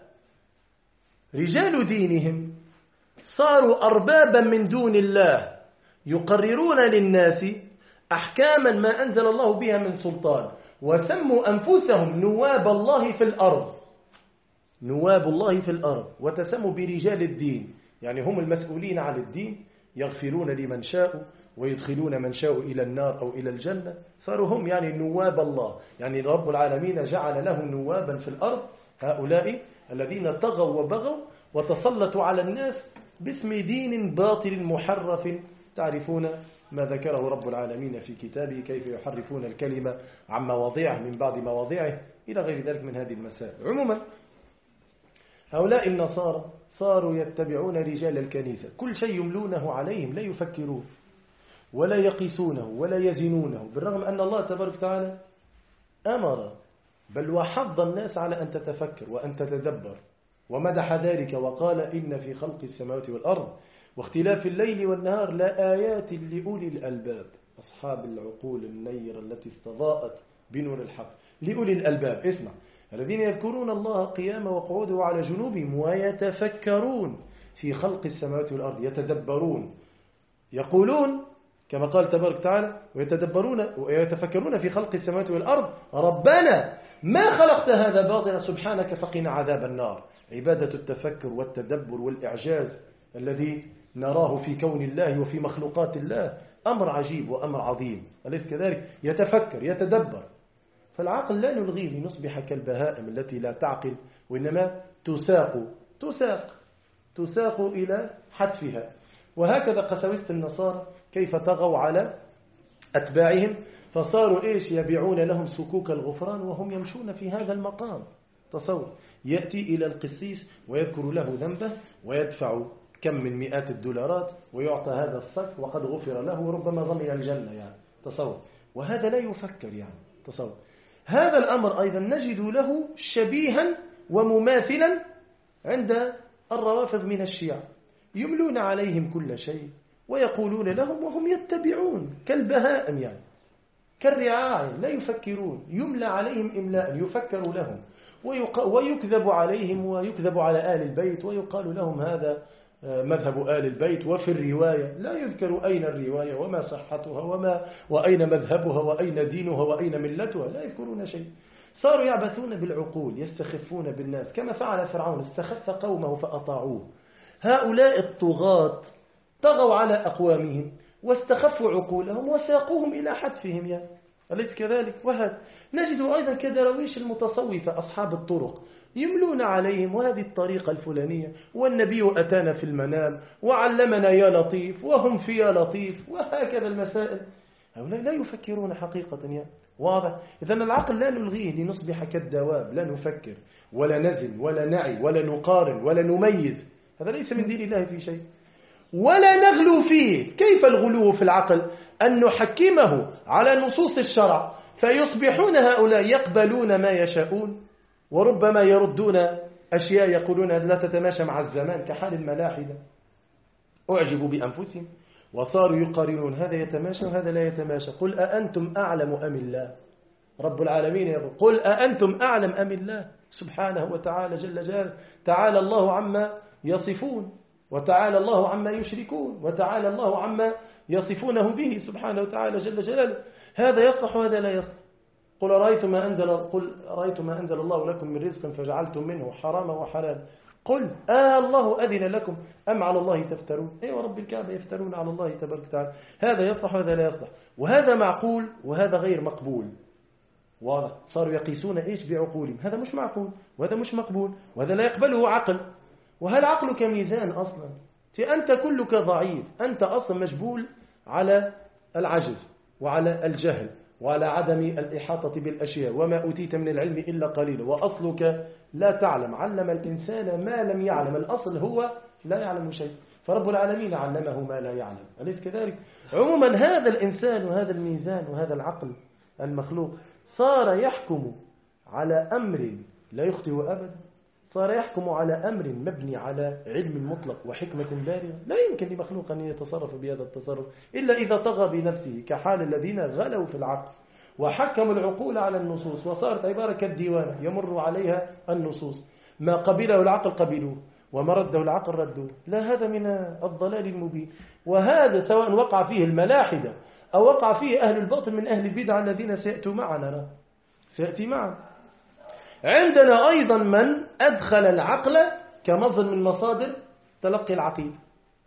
رجال دينهم صاروا أربابا من دون الله يقررون للناس أحكاما ما أنزل الله بها من سلطان، وسموا أنفسهم نواب الله في الأرض، نواب الله في الأرض، وتسموا برجال الدين، يعني هم المسؤولين عن الدين، يغفرون لمن شاء ويدخلون من شاء إلى النار أو إلى الجنة. صاروا هم يعني نواب الله، يعني رب العالمين جعل له نوابا في الأرض، هؤلاء الذين طغوا وبغوا وتسلطوا على الناس باسم دين باطل محرف. تعرفون ما ذكره رب العالمين في كتابه كيف يحرفون الكلمة عن مواضعه من بعد مواضعه إلى غير ذلك من هذه المسائل. عموما هؤلاء النصارى صاروا يتبعون رجال الكنيسة، كل شيء يملونه عليهم لا يفكرون ولا يقيسونه ولا يزنونه، بالرغم أن الله تبارك وتعالى أمر بل وحض الناس على أن تتفكر وأن تتدبر، ومدح ذلك وقال: إن في خلق السماوات والأرض واختلاف الليل والنهار لآيات لأولي الألباب، أصحاب العقول النيرة التي استضاءت بنور الحق. لأولي الألباب، اسمع: الذين يذكرون الله قياما وقعودا وعلى جنوبهم ويتفكرون في خلق السماوات والأرض، يتدبرون، يقولون كما قال تبارك وتعالى: ويتدبرون ويتفكرون في خلق السماوات والأرض ربنا ما خلقت هذا باطلا سبحانك فقنا عذاب النار. عبادة التفكر والتدبر والإعجاز الذي نراه في كون الله وفي مخلوقات الله أمر عجيب وأمر عظيم، أليس كذلك؟ يتفكر يتدبر. فالعقل لا نلغيه لنصبح كالبهائم التي لا تعقل، وإنما تساق تساق تساق إلى حتفها. وهكذا قساوسة النصارى كيف طغوا على أتباعهم، فصاروا إيش؟ يبيعون لهم سكوك الغفران وهم يمشون في هذا المقام. تصور، يأتي إلى القسيس ويذكر له ذنبه ويدفع كم من مئات الدولارات ويعطى هذا الصك وقد غفر له وربما ضمن الجنة، يعني تصور. وهذا لا يفكر، يعني تصور. هذا الأمر أيضا نجد له شبيها ومماثلا عند الروافض من الشيعة، يملون عليهم كل شيء ويقولون لهم وهم يتبعون كالبهائم، يعني كالرعاع، لا يفكرون، يملى عليهم إملاء يفكر لهم ويكذب عليهم ويكذب على آل البيت ويقال لهم هذا مذهب آل البيت. وفي الرواية لا يذكر أين الرواية وما صحتها وما وأين مذهبها وأين دينها وأين ملتها، لا يذكرون شيء. صاروا يعبثون بالعقول، يستخفون بالناس كما فعل فرعون، استخف قومه فأطاعوه. هؤلاء الطغاة طغوا على أقوامهم واستخفوا عقولهم وساقوهم إلى حتفهم، يعني أليس كذلك؟ وهذا نجد أيضا كدرويش المتصوفة أصحاب الطرق يملون عليهم وهذه الطريقة الفلانية، والنبي أتانا في المنام وعلمنا يا لطيف وهم في يا لطيف، وهكذا المسائل. هؤلاء لا يفكرون حقيقة، يعني واضح. إذن العقل لا نلغيه لنصبح كالدواب، لا نفكر ولا نزن ولا نعي ولا نقارن ولا نميز، هذا ليس من دين الله في شيء. ولا نغلو فيه. كيف الغلو في العقل؟ أن نحكمه على نصوص الشرع فيصبحون هؤلاء يقبلون ما يشاءون، وربما يردون أشياء يقولون لا تتماشى مع الزمان، كحال الملاحدة أعجبوا بأنفسهم وصاروا يقارنون هذا يتماشى وهذا لا يتماشى. قل أأنتم أعلم أم الله؟ رب العالمين يقول قل أأنتم أعلم أم الله سبحانه وتعالى جل جلاله. تعالى الله عما يصفون، وتعالى الله عما يشركون، وتعالى الله عما يصفونه به سبحانه وتعالى جل جلاله. هذا يصلح وهذا لا يصلح. قل رأيت ما أنزل قل رأيت ما أنزل الله لكم من رزق فجعلتم منه حراما وحلال. قل آه الله أذن لكم أم على الله تفترون؟ أيوة رب الكعبة يفترون على الله تبارك وتعالى. هذا يصلح وهذا لا يصلح، وهذا معقول وهذا غير مقبول. واضح؟ صاروا يقيسون إيش بعقولهم، هذا مش معقول وهذا مش مقبول وهذا لا يقبله عقل. وهل عقلك ميزان أصلا؟ أنت كلك ضعيف، أنت أصلا مجبول على العجز وعلى الجهل وعلى عدم الإحاطة بالأشياء، وما أوتيت من العلم إلا قليلا، وأصلك لا تعلم. علم الإنسان ما لم يعلم، الأصل هو لا يعلم شيء، فرب العالمين علمه ما لا يعلم، أليس كذلك؟ عموما هذا الإنسان وهذا الميزان وهذا العقل المخلوق صار يحكم على أمر لا يخطئ أبدا، صار يحكم على أمر مبني على علم مطلق وحكمة بالغة. لا يمكن لمخلوق أن يتصرف بهذا التصرف إلا إذا طغى بنفسه، كحال الذين غلوا في العقل وحكموا العقول على النصوص، وصارت عبارة كالديوانة يمر عليها النصوص، ما قبله العقل قبلوه وما رده العقل ردوه. لا، هذا من الضلال المبين، وهذا سواء وقع فيه الملاحدة أو وقع فيه أهل الباطل من أهل البدع الذين سيأتوا معنا سيأتي معنا. عندنا أيضا من أدخل العقل كمصدر من مصادر تلقي العقيدة،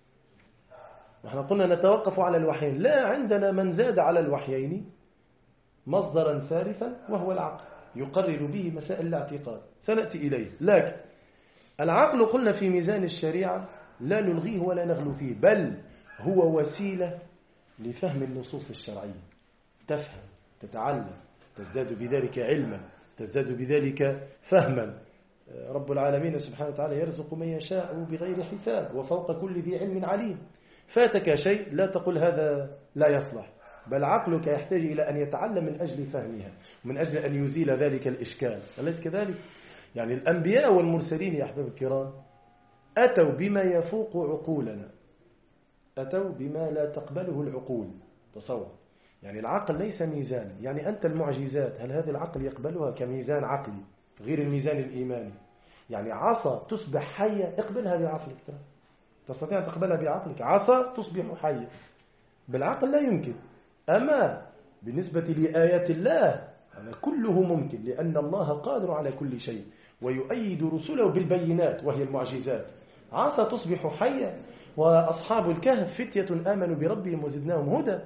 نحن قلنا نتوقف على الوحيين، لا، عندنا من زاد على الوحيين مصدرا ثالثا وهو العقل يقرر به مسائل الاعتقاد، سنأتي إليه. لكن العقل قلنا في ميزان الشريعة لا نلغيه ولا نغلو فيه، بل هو وسيلة لفهم النصوص الشرعية، تفهم، تتعلم، تزداد بذلك علما، تزداد بذلك فهما. رب العالمين سبحانه وتعالى يرزق من يشاء بغير حساب وفوق كل ذي علم عليم. فاتك شيء لا تقل هذا لا يصلح، بل عقلك يحتاج إلى أن يتعلم من أجل فهمها، من أجل أن يزيل ذلك الإشكال، أليس كذلك؟ يعني الأنبياء والمرسلين يا أحباب الكرام أتوا بما يفوق عقولنا، أتوا بما لا تقبله العقول. تصور، يعني العقل ليس ميزان، يعني أنت المعجزات هل هذا العقل يقبلها كميزان عقلي غير الميزان الإيماني؟ يعني عصا تصبح حية اقبلها بعقلك، تستطيع أن تقبلها بعقلك. عصا تصبح حية بالعقل لا يمكن، أما بالنسبة لآيات الله هذا كله ممكن، لأن الله قادر على كل شيء ويؤيد رسله بالبينات وهي المعجزات. عصا تصبح حية. وأصحاب الكهف فتية آمنوا بربهم وزدناهم هدى،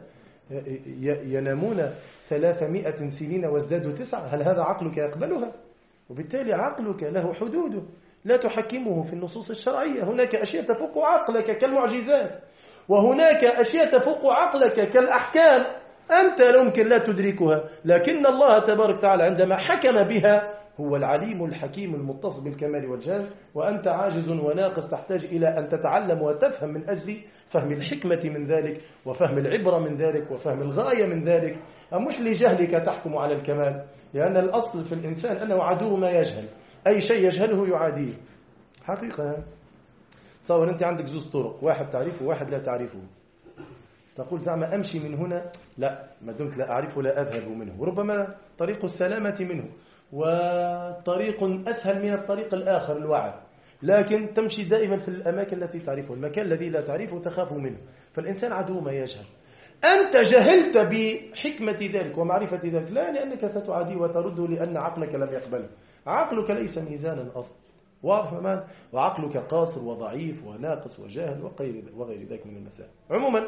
ينامون ثلاثمائة سنين وازدادوا تسعة، هل هذا عقلك يقبلها؟ وبالتالي عقلك له حدوده لا تحكمه في النصوص الشرعية. هناك أشياء تفوق عقلك كالمعجزات، وهناك أشياء تفوق عقلك كالأحكام أنت يمكن لا تدركها، لكن الله تبارك وتعالى عندما حكم بها هو العليم الحكيم المتصف بالكمال والجلال، وأنت عاجز وناقص تحتاج إلى أن تتعلم وتفهم من أجل فهم الحكمة من ذلك وفهم العبرة من ذلك وفهم الغاية من ذلك، مش لجهلك تحكم على الكمال، لأن الأصل في الإنسان أنه عدو ما يجهل، أي شيء يجهله يعاديه حقيقة. تصور أنت عندك زوز طرق، واحد تعرفه وواحد لا تعرفه، تقول زعما أمشي من هنا، لا، ما دمت لا أعرفه لا أذهب منه، وربما طريق السلامة منه، وطريق أسهل من الطريق الآخر الوعد، لكن تمشي دائما في الأماكن التي تعرفه، المكان الذي لا تعرفه تخاف منه، فالإنسان عدو ما يجهل. أنت جهلت بحكمة ذلك ومعرفة ذلك، لا لأنك ستعاديه وترده لأن عقلك لم يقبله. عقلك ليس ميزانا أصلا، واضح مان؟ وعقلك قاصر وضعيف وناقص وجاهل وغير ذلك من المسائل. عموما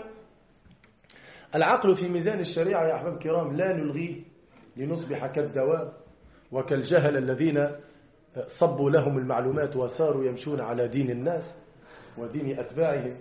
العقل في ميزان الشريعة يا أحباب الكرام لا نلغيه لنصبح كالدواب وكالجهل الذين صبوا لهم المعلومات وصاروا يمشون على دين الناس ودين أتباعهم.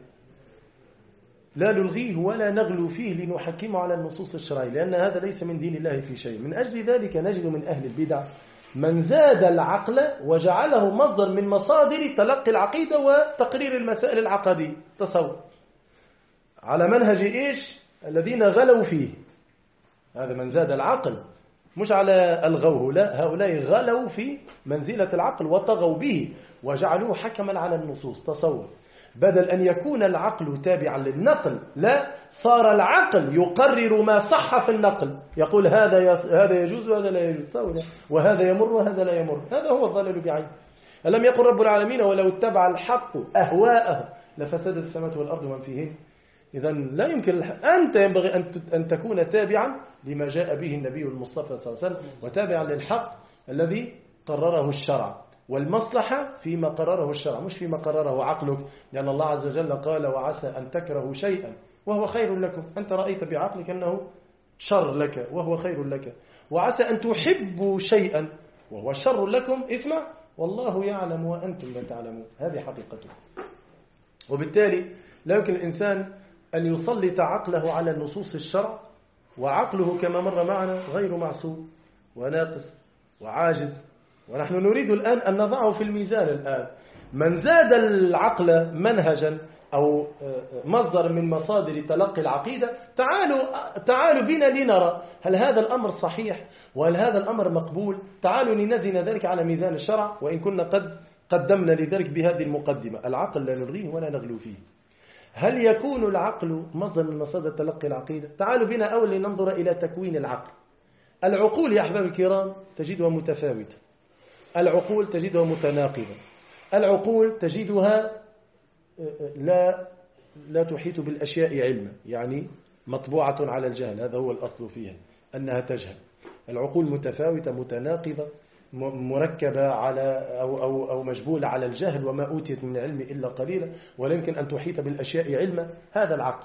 لا نلغيه ولا نغلو فيه لنحكمه على النصوص الشرعية، لأن هذا ليس من دين الله في شيء. من أجل ذلك نجد من أهل البدع من زاد العقل وجعله مصدر من مصادر تلقي العقيدة وتقرير المسائل العقدية. تصور على منهج إيش الذين غلوا فيه، هذا من زاد العقل، مش على الغوه، لا، هؤلاء غلوا في منزلة العقل وطغوا به وجعلوه حكما على النصوص. تصور بدل أن يكون العقل تابعا للنقل، لا، صار العقل يقرر ما صح في النقل، يقول هذا هذا يجوز وهذا لا يجوز، وهذا يمر وهذا لا يمر. هذا هو الضلال بعينه. ألم يقل رب العالمين ولو اتبع الحق أهواءه لفسدت السماوات والأرض ومن فيهن؟ إذا لا يمكن، أنت ينبغي أن تكون تابعا لما جاء به النبي المصطفى صلى الله عليه وسلم، وتابعا للحق الذي قرره الشرع، والمصلحة فيما قرره الشرع مش فيما قرره عقلك، لأن الله عز وجل قال وعسى أن تكرهوا شيئا وهو خير لكم، أنت رأيت بعقلك أنه شر لك وهو خير لك، وعسى أن تحبوا شيئا وهو شر لكم، اسمع، والله يعلم وأنتم لا تعلمون. هذه حقيقته. وبالتالي لا يمكن الإنسان أن يسلط عقله على نصوص الشرع، وعقله كما مر معنا غير معصوم وناقص وعاجز. ونحن نريد الآن أن نضعه في الميزان. الآن من زاد العقل منهجا أو مصدر من مصادر تلقي العقيدة، تعالوا تعالوا بنا لنرى هل هذا الأمر صحيح وهل هذا الأمر مقبول. تعالوا لنزن ذلك على ميزان الشرع، وإن كنا قد قدمنا لذلك بهذه المقدمة. العقل لا نلغيه ولا نغلو فيه. هل يكون العقل مصدر من مصادر تلقي العقيدة؟ تعالوا بنا أولا لننظر إلى تكوين العقل. العقول يا أحباب الكرام تجدها متفاوتة، العقول تجدها متناقضة، العقول تجدها لا لا تحيط بالأشياء علما، يعني مطبوعة على الجهل. هذا هو الأصل فيها، أنها تجهل. العقول متفاوتة متناقضة مركبة على أو, أو, أو مجبولة على الجهل، وما أوتيت من العلم إلا قليلا، ولا يمكن أن تحيط بالأشياء علما. هذا العقل.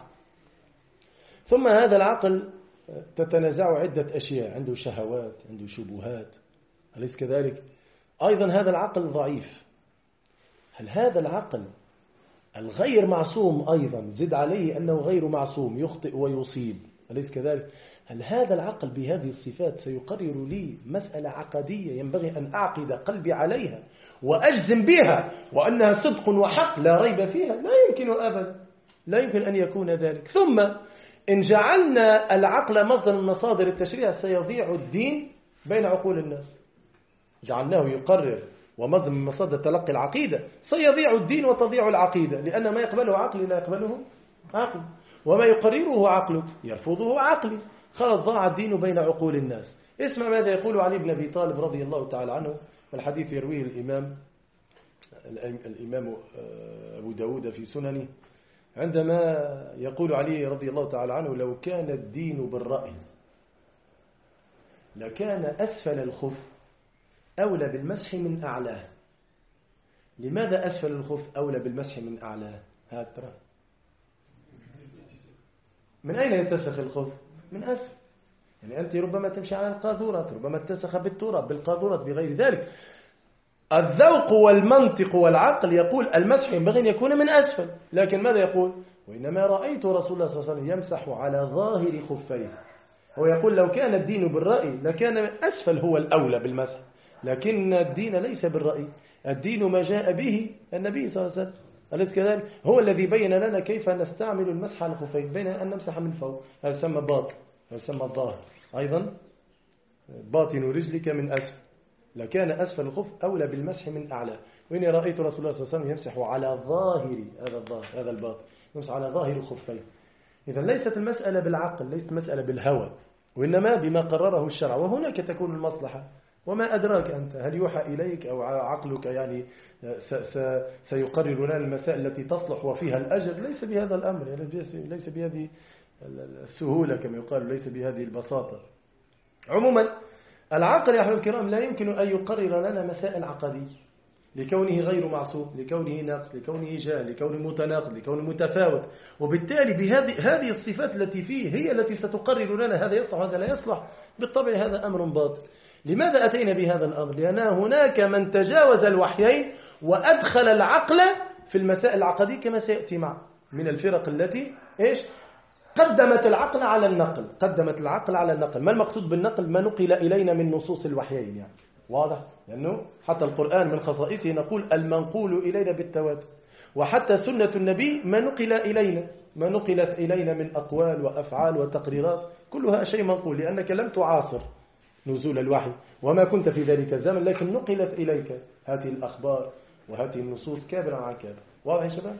ثم هذا العقل تتنازع عدة أشياء، عنده شهوات، عنده شبهات، أليس كذلك؟ أيضا هذا العقل ضعيف. هل هذا العقل الغير معصوم أيضا زد عليه أنه غير معصوم، يخطئ ويصيب، أليس كذلك؟ هل هذا العقل بهذه الصفات سيقرر لي مسألة عقدية ينبغي أن أعقد قلبي عليها وأجزم بها وأنها صدق وحق لا ريب فيها؟ لا يمكن أبدا، لا يمكن أن يكون ذلك. ثم إن جعلنا العقل مصدر من مصادر التشريع سيضيع الدين بين عقول الناس. جعلناه يقرر ومصدر من مصادر تلقي العقيدة، سيضيع الدين وتضيع العقيدة، لأن ما يقبله عقلي لا يقبله عقل، وما يقرره عقلك يرفضه عقلي. خلاص ضاع الدين بين عقول الناس. اسمع ماذا يقول علي بن أبي طالب رضي الله تعالى عنه، والحديث يرويه الإمام الإمام أبو داود في سننه، عندما يقول علي رضي الله تعالى عنه لو كان الدين بالرأي لكان أسفل الخف أولى بالمسح من أعلاه. لماذا أسفل الخف أولى بالمسح من أعلاه؟ هذا ترى من أين يتسخ الخف؟ من أسفل. يعني أنت ربما تمشي على القاذورات، ربما تتسخ بالتراب بالقاذورات بغير ذلك. الذوق والمنطق والعقل يقول المسح ينبغي أن يكون من أسفل، لكن ماذا يقول؟ وإنما رأيت رسول الله صلى الله عليه وسلم يمسح على ظاهر خفيه. هو يقول لو كان الدين بالرأي لكان أسفل هو الأولى بالمسح، لكن الدين ليس بالرأي، الدين ما جاء به النبي صلى الله عليه وسلم، أليس كذلك؟ هو الذي بين لنا كيف نستعمل المسح على الخفين، بين أن نمسح من فوق، هذا يسمى باطن، هذا يسمى الظاهر. أيضا باطن رجلك من أسفل، لكان أسفل الخف أولى بالمسح من أعلى. وإني رأيت رسول الله صلى الله عليه وسلم يمسح على ظاهر هذا الظاهر هذا الباطن، يمسح على ظاهر الخفين. إذا ليست المسألة بالعقل، ليست مسألة بالهوى، وإنما بما قرره الشرع، وهناك تكون المصلحة. وما أدراك أنت، هل يوحى إليك أو عقلك يعني سيقرر لنا المسائل التي تصلح وفيها الأجر؟ ليس بهذا الأمر، يعني ليس بهذه السهولة كما يقال، ليس بهذه البساطة. عموما العقل يا أحباب الكرام لا يمكن أن يقرر لنا مسائل عقدية لكونه غير معصوم، لكونه ناقص، لكونه جاهل، لكونه متناقض، لكونه متفاوت. وبالتالي بهذه هذه الصفات التي فيه هي التي ستقرر لنا هذا يصلح وهذا لا يصلح. بالطبع هذا أمر باطل. لماذا أتينا بهذا الأمر؟ لأن هناك من تجاوز الوحيين وأدخل العقل في المسائل العقدية كما سيأتي معه من الفرق التي إيش قدمت العقل على النقل. قدمت العقل على النقل. ما المقصود بالنقل؟ ما نقل إلينا من نصوص الوحيين، يعني واضح؟ لأنه حتى القرآن من خصائصه نقول المنقول إلينا بالتواتر، وحتى سنة النبي ما نقل إلينا ما نقلت إلينا من أقوال وأفعال وتقريرات كلها شيء منقول، لأنك لم تعاصر نزول الوحي وما كنت في ذلك الزمن، لكن نقلت إليك هذه الأخبار وهذه النصوص كابرا عن كابر. واضح يا شباب؟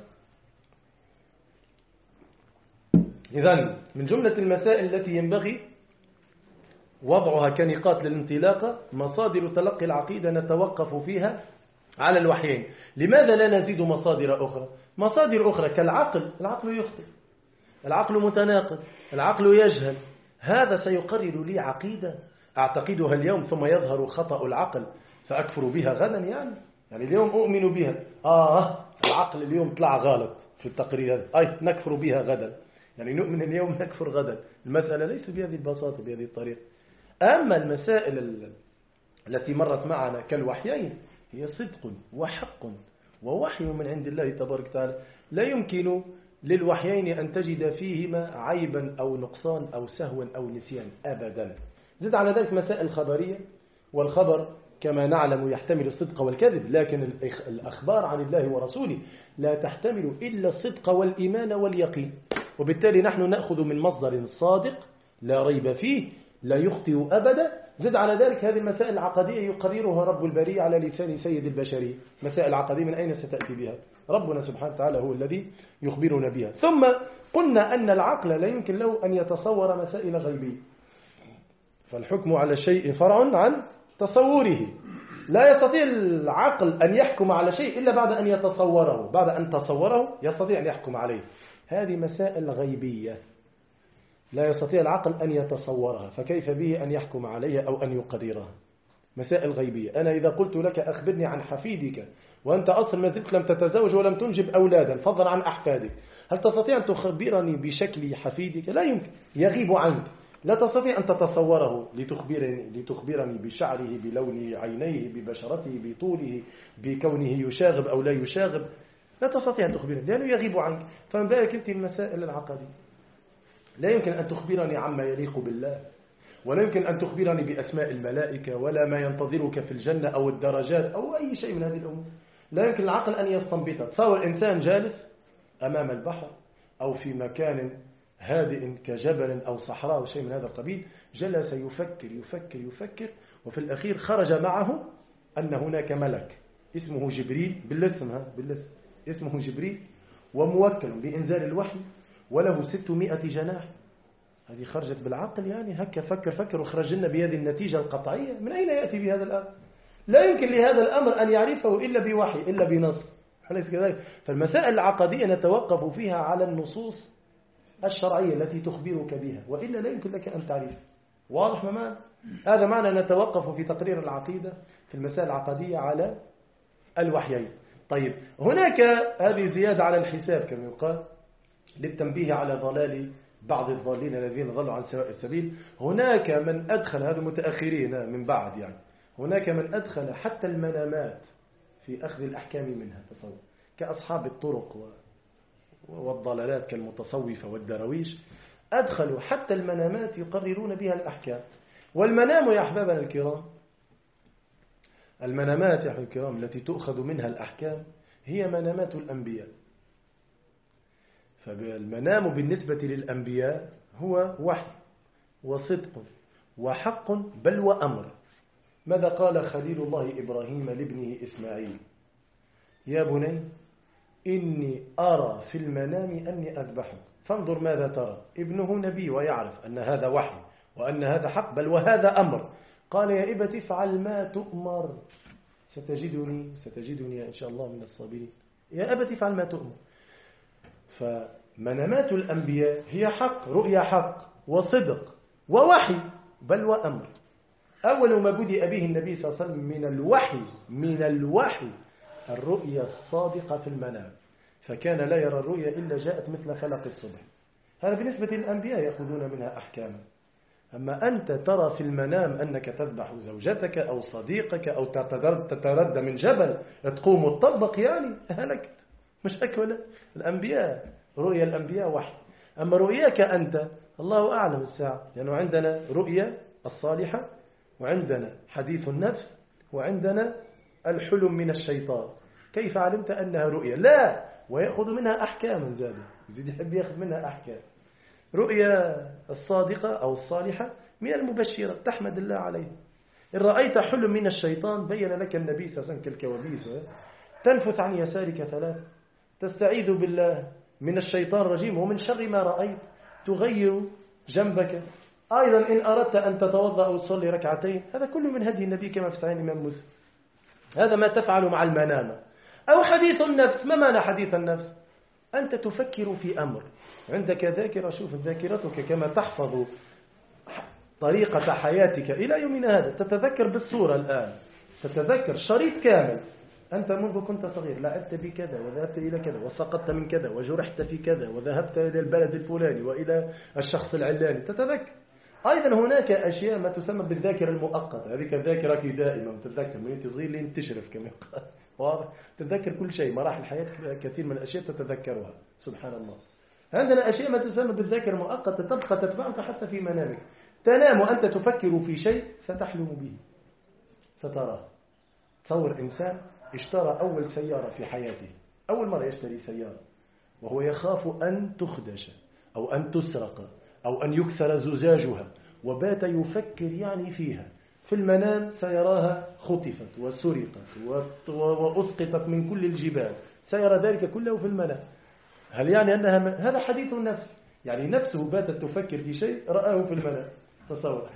إذن من جملة المسائل التي ينبغي وضعها كنقاط للانطلاقة مصادر تلقي العقيدة نتوقف فيها على الوحيين. لماذا لا نزيد مصادر أخرى؟ مصادر أخرى كالعقل، العقل يخطئ، العقل متناقض، العقل يجهل. هذا سيقرر لي عقيدة أعتقدها اليوم ثم يظهر خطأ العقل فأكفر بها غدا. يعني يعني اليوم أؤمن بها، آه العقل اليوم طلع غلط في التقرير هذا، أي نكفر بها غدا. يعني نؤمن اليوم نكفر غدا. المسألة ليس بهذه البساطة بهذه الطريقة. أما المسائل التي مرت معنا كالوحيين هي صدق وحق ووحي من عند الله تبارك وتعالى، لا يمكن للوحيين أن تجد فيهما عيبا أو نقصان أو سهوا أو نسيان أبدا. زد على ذلك مسائل خبرية، والخبر كما نعلم يحتمل الصدق والكذب، لكن الأخبار عن الله ورسوله لا تحتمل إلا الصدق والإيمان واليقين. وبالتالي نحن نأخذ من مصدر صادق لا ريب فيه لا يخطئ أبدا. زد على ذلك هذه المسائل العقدية يقررها رب البرية على لسان سيد البشرية. مسائل عقدية من أين ستأتي بها؟ ربنا سبحانه وتعالى هو الذي يخبرنا بها. ثم قلنا أن العقل لا يمكن له أن يتصور مسائل غيبية، فالحكم على الشيء فرع عن تصوره. لا يستطيع العقل أن يحكم على شيء إلا بعد أن يتصوره، بعد أن تصوره يستطيع أن يحكم عليه. هذه مسائل غيبية لا يستطيع العقل أن يتصورها، فكيف به أن يحكم عليها أو أن يقررها؟ مسائل غيبية. أنا إذا قلت لك أخبرني عن حفيدك وأنت أصلا ما زلت لم تتزوج ولم تنجب أولادا فضلا عن أحفادك، هل تستطيع أن تخبرني بشكل حفيدك؟ لا يمكن، يغيب عنك. لا تستطيع أن تتصوره لتخبرني, لتخبرني بشعره، بلونه، عينيه، ببشرته، بطوله، بكونه يشاغب أو لا يشاغب. لا تستطيع أن تخبرني لأنه يغيب عنك. فمن بالك أنت المسائل العقدية؟ لا يمكن أن تخبرني عما يليق بالله، ولا يمكن أن تخبرني بأسماء الملائكة ولا ما ينتظرك في الجنة أو الدرجات أو أي شيء من هذه الأمور. لا يمكن العقل أن يستنبطها. تصور إنسان جالس أمام البحر أو في مكان هادئ كجبل أو صحراء أو شيء من هذا القبيل، جلس يفكر يفكر يفكر، وفي الأخير خرج معه أن هناك ملك اسمه جبريل، بالاسم ها بالاسم اسمه جبريل، وموكل بإنزال الوحي، وله ستمائة جناح. هذه خرجت بالعقل، يعني هكا فكر فكر وخرج لنا بهذه النتيجة القطعية. من أين يأتي بهذا الأمر؟ لا يمكن لهذا الأمر أن يعرفه إلا بوحي إلا بنص، أليس كذلك؟ فالمسائل العقدية نتوقف فيها على النصوص الشرعية التي تخبرك بها، وإلا لا يمكن لك أن تعرف. واضح ما معنى؟ هذا معنى نتوقف في تقرير العقيدة في المسائل العقدية على الوحيين. طيب هناك هذه زيادة على الحساب كما يقال للتنبيه على ضلال بعض الضالين الذين ضلوا عن سواء السبيل. هناك من أدخل، هذا متأخرين من بعد يعني، هناك من أدخل حتى المنامات في أخذ الأحكام منها، تصور كأصحاب الطرق والضلالات كالمتصوفة والدرويش، أدخلوا حتى المنامات يقررون بها الأحكام. والمنام يا أحبابنا الكرام، المنامات يا أحبابنا الكرام التي تؤخذ منها الأحكام هي منامات الأنبياء. فالمنام بالنسبة للأنبياء هو وحي وصدق وحق بل وأمر. ماذا قال خليل الله إبراهيم لابنه إسماعيل؟ يا بني إني أرى في المنام أني أذبحك فانظر ماذا ترى. ابنه نبي ويعرف أن هذا وحي وأن هذا حق بل وهذا أمر، قال يا ابتي افعل ما تؤمر ستجدني ستجدني إن شاء الله من الصابرين. يا أبتي افعل ما تؤمر. فمنامات الأنبياء هي حق، رؤيا حق وصدق ووحي بل وأمر. أول ما بدأ به النبي صلى الله عليه وسلم من الوحي من الوحي الرؤيا الصادقة في المنام، فكان لا يرى الرؤيا إلا جاءت مثل فلق الصبح. هذا بالنسبة للأنبياء يأخذون منها أحكاما. أما أنت ترى في المنام أنك تذبح زوجتك أو صديقك أو تتردى من جبل تقوم وتطبق، يعني هلكت، مش أكولا. الأنبياء رؤيا الأنبياء وحي. أما رؤياك أنت الله أعلم الساعة، لأنه يعني عندنا رؤيا الصالحة وعندنا حديث النفس وعندنا الحلم من الشيطان. كيف علمت أنها رؤيا؟ لا، ويأخذ منها أحكاما زاده، يزيد يحب يأخذ منها أحكام. رؤيا الصادقة أو الصالحة من المبشرة تحمد الله عليه. إن رأيت حلم من الشيطان بين لك النبي صلى الله عليه وسلم كالكوابيس، تنفث عن يسارك ثلاث، تستعيذ بالله من الشيطان الرجيم ومن شر ما رأيت، تغير جنبك. أيضا إن أردت أن تتوضأ أو تصلي ركعتين، هذا كله من هدي النبي كما في صحيح الإمام مسلم. هذا ما تفعل مع المنام. أو حديث النفس. ما معنى حديث النفس؟ أنت تفكر في أمر، عندك ذاكرة، شوف ذاكرتك كما تحفظ طريقة حياتك إلى يومنا هذا، تتذكر بالصورة الآن، تتذكر شريط كامل. أنت منذ كنت صغير لعبت بكذا وذهبت إلى كذا وسقطت من كذا وجرحت في كذا وذهبت إلى البلد الفلاني وإلى الشخص العلاني، تتذكر. أيضا هناك أشياء ما تسمى بالذاكرة المؤقتة، هذه الذاكرة دائما تتذكر من أنت صغير لين تشرف كما يقال، واضح، تتذكر كل شيء، مراحل حياتك كثير من الأشياء تتذكرها، سبحان الله. عندنا أشياء ما تسمى بالذاكرة المؤقتة تبقى تتبعك حتى في منامك. تنام وأنت تفكر في شيء ستحلم به، ستراه. تصور إنسان اشترى أول سيارة في حياته، أول مرة يشتري سيارة، وهو يخاف أن تخدش أو أن تسرق أو أن يكسر زجاجها، وبات يفكر يعني فيها. في المنام سيراها خطفت وسرقت وأسقطت من كل الجبال، سيرى ذلك كله في المنام. هل يعني أنها م... هذا حديث النفس، يعني نفسه باتت تفكر في شيء رآه في المنام. تصور.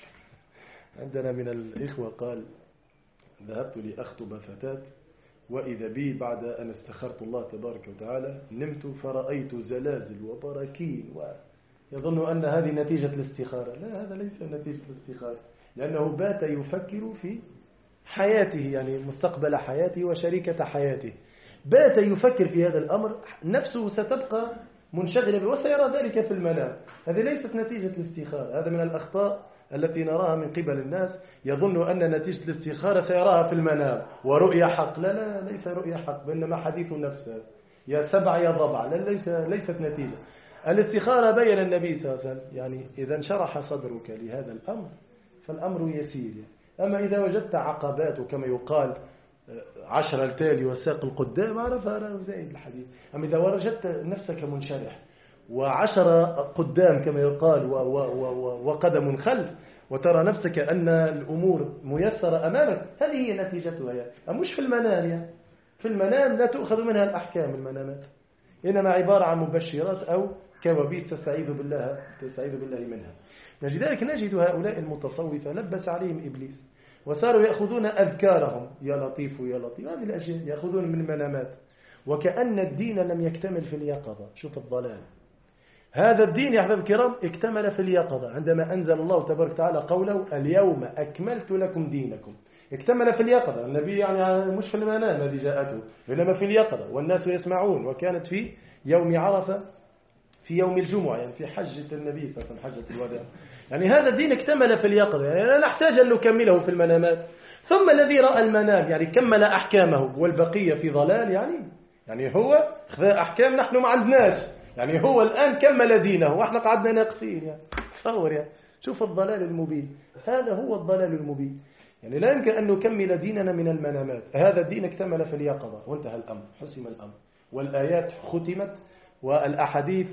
عندنا من الإخوة قال ذهبت لأخطب فتاة، وإذا بي بعد أن استخرت الله تبارك وتعالى نمت فرأيت زلازل وبراكين، ويظن أن هذه نتيجة الاستخارة. لا، هذا ليس نتيجة الاستخارة، لأنه بات يفكر في حياته، يعني مستقبل حياته وشريكة حياته، بات يفكر في هذا الأمر، نفسه ستبقى منشغلة به وسيرى ذلك في المنام. هذه ليست نتيجة الاستخارة. هذا من الأخطاء التي نراها من قبل الناس، يظن أن نتيجة الاستخارة سيراها في المنام ورؤيا حق. لا لا، ليس رؤيا حق، وإنما حديث نفس، يا سبع يا ضبع. لا، ليس ليست نتيجة الاستخارة. بين النبي صلى الله عليه وسلم يعني إذا انشرح صدرك لهذا الأمر فالأمر يسير. أما إذا وجدت عقبات كما يقال عشر التالي والساق القدام، عرفها زائد الحديث. أما إذا وجدت نفسك منشرح وعشر قدام كما يقال وقدم خلف، وترى نفسك أن الأمور ميسرة أمامك، هذه هي نتيجتها يعني. مش في المنام يعني. في المنام لا تؤخذ منها الأحكام المنامات، إنما عبارة عن مبشرات أو كوابيس تستعيذ بالله تستعيذ بالله منها. لذلك نجد هؤلاء المتصوفة لبس عليهم إبليس وصاروا يأخذون أذكارهم، يا لطيف يا لطيف، هذه الأشياء يأخذون من المنامات، وكأن الدين لم يكتمل في اليقظة. شوف الضلال. هذا الدين يا أحباب الكرام اكتمل في اليقظة عندما أنزل الله تبارك وتعالى قوله اليوم أكملت لكم دينكم. اكتمل في اليقظة. النبي يعني مش في المنام الذي جاءته، إنما في اليقظة والناس يسمعون. وكانت في يوم عرفة في يوم الجمعة، يعني في حجة النبي صلى الله عليه وسلم، حجة الوداع. يعني هذا الدين اكتمل في اليقظة، يعني لا نحتاج أن نكمله في المنامات. ثم الذي رأى المنام يعني كمل أحكامه، والبقية في ضلال. يعني يعني هو خذ أحكام نحن ما عندناش، يعني هو الآن كمل دينه وإحنا قعدنا ناقصين. يعني تصور، يعني شوف الضلال المبين. هذا هو الضلال المبين. يعني لا يمكن أن نكمل ديننا من المنامات. هذا الدين اكتمل في اليقظة وانتهى الأمر، حسم الأمر، والآيات ختمت والأحاديث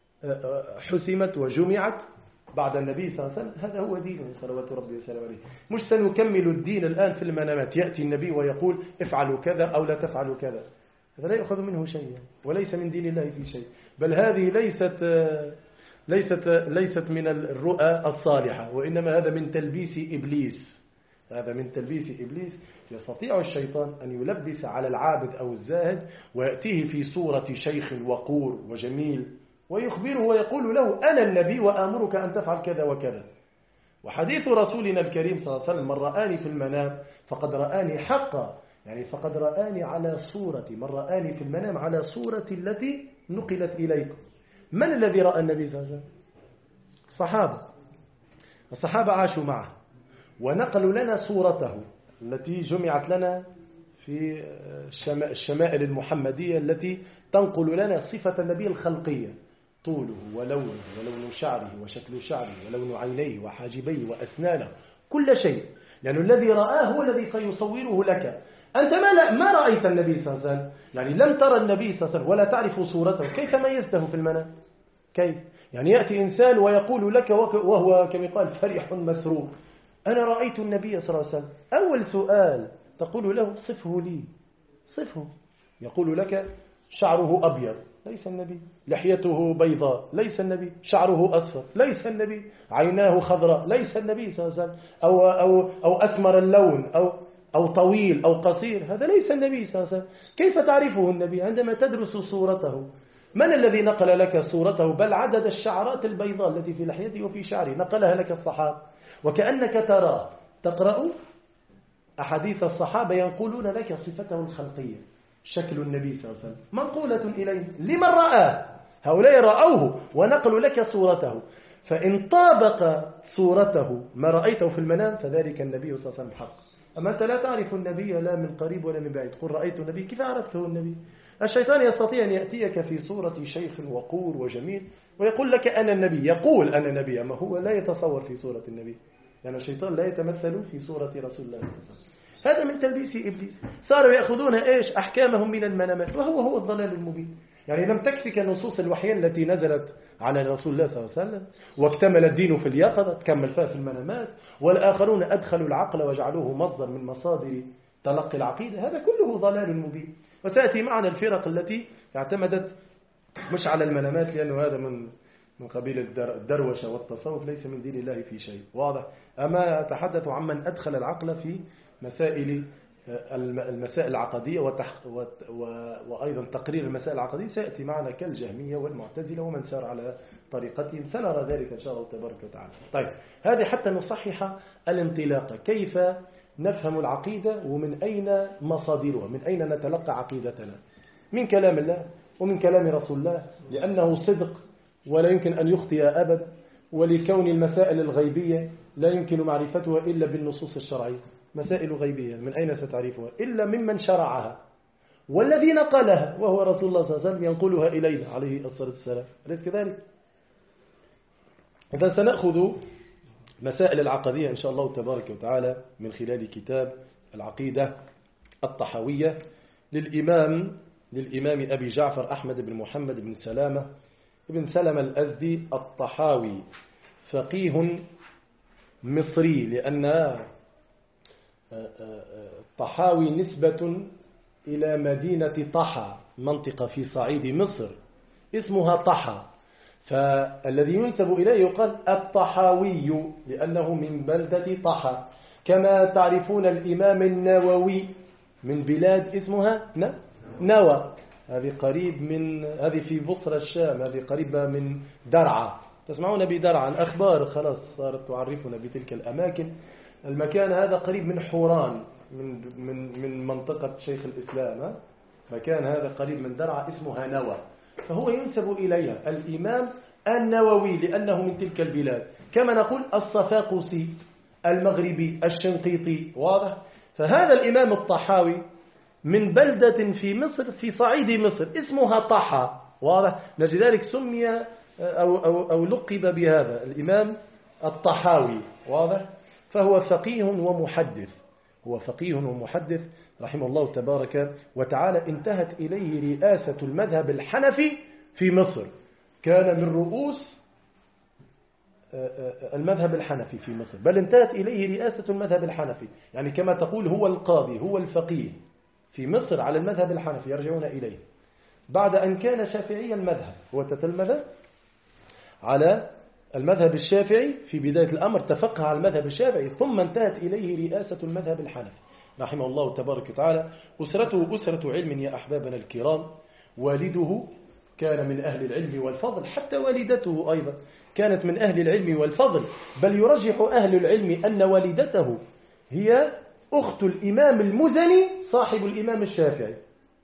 حسمت وجمعت بعد النبي صلى الله عليه وسلم. هذا هو دينه صلوات ربي وسلامه عليه. مش سنكمل الدين الآن في المنامات، يأتي النبي ويقول افعلوا كذا أو لا تفعلوا كذا، هذا لا يأخذ منه شيء وليس من دين الله في شيء. بل هذه ليست ليست ليست من الرؤى الصالحة، وإنما هذا من تلبيس إبليس. هذا من تلبيس إبليس. يستطيع الشيطان أن يلبس على العابد أو الزاهد ويأتيه في صورة شيخ وقور وجميل ويخبره ويقول له أنا النبي وآمرك أن تفعل كذا وكذا. وحديث رسولنا الكريم صلى الله عليه وسلم: من رآني في المنام فقد رآني حقا، يعني فقد رآني على صورتي، من رآني في المنام على صورتي التي نقلت إليكم. من الذي رأى النبي صلى الله عليه وسلم؟ الصحابة. الصحابة عاشوا معه ونقلوا لنا صورته التي جمعت لنا في الشمائل المحمدية التي تنقل لنا صفة النبي الخلقية: طوله ولونه ولون شعره وشكل شعره ولون عينيه وحاجبيه وأسنانه، كل شيء، لأن يعني الذي رآه هو الذي سيصوره لك. أنت ما, ما رأيت النبي صلى الله عليه وسلم، يعني لم ترى النبي صلى الله عليه وسلم ولا تعرف صورته، كيف ميزته في المنام؟ كيف؟ يعني يأتي إنسان ويقول لك وهو كما يقال فرح مسرور: أنا رأيت النبي صلى الله عليه وسلم. أول سؤال تقول له: صفه لي، صفه. يقول لك: شعره أبيض، ليس النبي. لحيته بيضاء، ليس النبي. شعره أصفر، ليس النبي. عيناه خضراء، ليس النبي صلى الله عليه وسلم. أو, أو, أو أسمر اللون، أو, أو طويل أو قصير، هذا ليس النبي صلى الله عليه وسلم. كيف تعرفه النبي؟ عندما تدرس صورته. من الذي نقل لك صورته؟ بل عدد الشعرات البيضاء التي في لحيته وفي شعره نقلها لك الصحابة، وكأنك ترى تقرأ أحاديث الصحابة ينقلون لك صفته الخلقية، شكل النبي صلى الله عليه وسلم منقولة إليه لمن رآه. هؤلاء رأوه ونقلوا لك صورته، فإن طابق صورته ما رأيته في المنام فذلك النبي صلى الله عليه وسلم حق. أما أنت لا تعرف النبي لا من قريب ولا من بعيد، قل رأيت النبي، كيف عرفته النبي؟ الشيطان يستطيع أن يأتيك في صورة شيخ وقور وجميل ويقول لك أنا النبي، يقول أنا النبي، أما هو لا يتصور في صورة النبي، لأن يعني الشيطان لا يتمثل في صورة رسول الله صلى الله عليه وسلم. هذا من تلبيس إبليس. صاروا يأخذون إيش؟ أحكامهم من المنامات، وهو هو الضلال المبين. يعني لم تكفك نصوص الوحي التي نزلت على رسول الله صلى الله عليه وسلم واكتمل الدين في اليقظة، تكمل فيها في المنامات، والآخرون أدخلوا العقل وجعلوه مصدر من مصادر تلقي العقيدة. هذا كله ضلال مبين. وتأتي معنا الفرق التي اعتمدت مش على المنامات، لأنه هذا من من قبيل الدروشة والتصوف، ليس من دين الله في شيء، واضح. أما أتحدث عمن أدخل العقل في مسائل المسائل العقدية وأيضا تقرير المسائل العقدية، سيأتي معنا كالجهمية والمعتزلة ومن سار على طريقتهم، سنرى ذلك إن شاء الله تبارك وتعالى. طيب، هذه حتى نصحح الانطلاقة، كيف نفهم العقيدة ومن أين مصادرها، من أين نتلقى عقيدتنا؟ من كلام الله ومن كلام رسول الله، لأنه صدق ولا يمكن أن يخطئ أبدا، ولكون المسائل الغيبية لا يمكن معرفتها إلا بالنصوص الشرعية. مسائل غيبية من أين ستعرفها؟ إلا ممن شرعها والذي نقلها، وهو رسول الله صلى الله عليه وسلم ينقلها إلينا عليه الصلاة والسلام، أليس كذلك؟ إذا سنأخذ مسائل العقدية إن شاء الله تبارك وتعالى من خلال كتاب العقيدة الطحاوية للإمام للإمام أبي جعفر أحمد بن محمد بن سلامة بن سلمة الأزدي الطحاوي، فقيه مصري، لأن الطحاوي نسبة إلى مدينة طحا، منطقة في صعيد مصر اسمها طحا، فالذي ينسب إليه يقال الطحاوي لأنه من بلدة طحا. كما تعرفون الإمام النووي من بلاد اسمها نوى، هذه قريب من هذه في بصرى الشام، هذه قريبة من درعا، تسمعون بدرعا، الأخبار خلاص صارت تعرفنا بتلك الأماكن. المكان هذا قريب من حوران، من من من منطقة شيخ الإسلام، مكان هذا قريب من درعا اسمها نوى، فهو ينسب إليها الإمام النووي لأنه من تلك البلاد. كما نقول الصفاقسي، المغربي، الشنقيطي، واضح. فهذا الإمام الطحاوي من بلدة في مصر في صعيد مصر اسمها طحا، واضح. لذلك سمي أو, أو, أو لقب بهذا الإمام الطحاوي، واضح. فهو فقيه ومحدث، هو فقيه ومحدث رحمه الله تبارك وتعالى. انتهت إليه رئاسة المذهب الحنفي في مصر، كان من رؤوس المذهب الحنفي في مصر، بل انتهت إليه رئاسة المذهب الحنفي، يعني كما تقول هو القاضي هو الفقيه في مصر على المذهب الحنفي، يرجعون إليه بعد أن كان شافعي المذهب. هو تتلمذ على المذهب الشافعي في بداية الأمر، تفقه على المذهب الشافعي ثم انتهت إليه رئاسة المذهب الحنفي رحمه الله تبارك وتعالى. أسرته أسرة علم يا أحبابنا الكرام، والده كان من أهل العلم والفضل، حتى والدته أيضا كانت من أهل العلم والفضل، بل يرجح أهل العلم أن والدته هي أخت الإمام المزني صاحب الإمام الشافعي،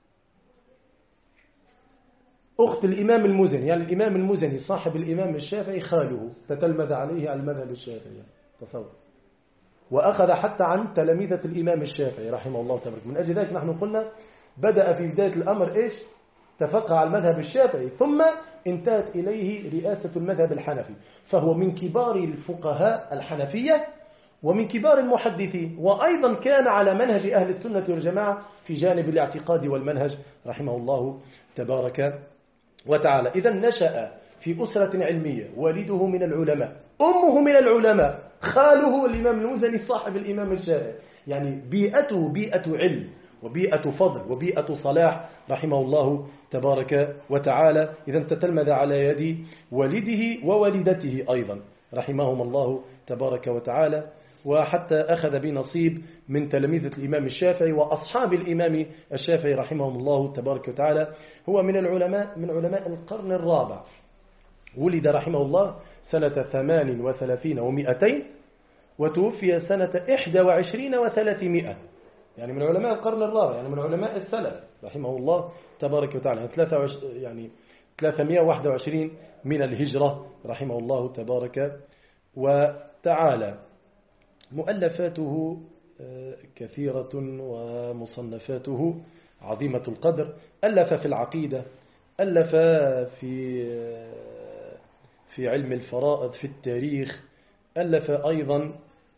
أخت الإمام المزني، يعني الإمام المزني صاحب الإمام الشافعي خاله تتلمذ عليه على المذهب الشافعي، تصور، وأخذ حتى عن تلاميذة الإمام الشافعي رحمه الله تبارك. من أجل ذلك نحن قلنا بدأ في بداية الأمر إيش؟ تفقه على المذهب الشافعي ثم انتهت إليه رئاسة المذهب الحنفي، فهو من كبار الفقهاء الحنفية ومن كبار المحدثين، وأيضا كان على منهج أهل السنة والجماعة في جانب الاعتقاد والمنهج رحمه الله تبارك وتعالى. إذا نشأ في أسرة علمية، والده من العلماء، أمه من العلماء، خاله الإمام المزني صاحب الإمام الشافعي، يعني بيئته بيئة علم وبيئة فضل وبيئة صلاح رحمه الله تبارك وتعالى. إذا تتلمذ على يد والده ووالدته أيضا رحمهم الله تبارك وتعالى، وحتى أخذ بنصيب من تلاميذة الإمام الشافعي وأصحاب الإمام الشافعي رحمهم الله تبارك وتعالى. هو من العلماء من علماء القرن الرابع، ولد رحمه الله سنة ثمان وثلاثين ومئتين وتوفي سنة إحدى وعشرين وثلاثمائة، يعني من علماء القرن الرابع، يعني من علماء السلف رحمه الله تبارك وتعالى، يعني ثلاثمائة وواحد وعشرين من الهجرة رحمه الله تبارك وتعالى. مؤلفاته كثيرة ومصنفاته عظيمة القدر، ألف في العقيدة، ألف في في علم الفرائض، في التاريخ، ألف أيضا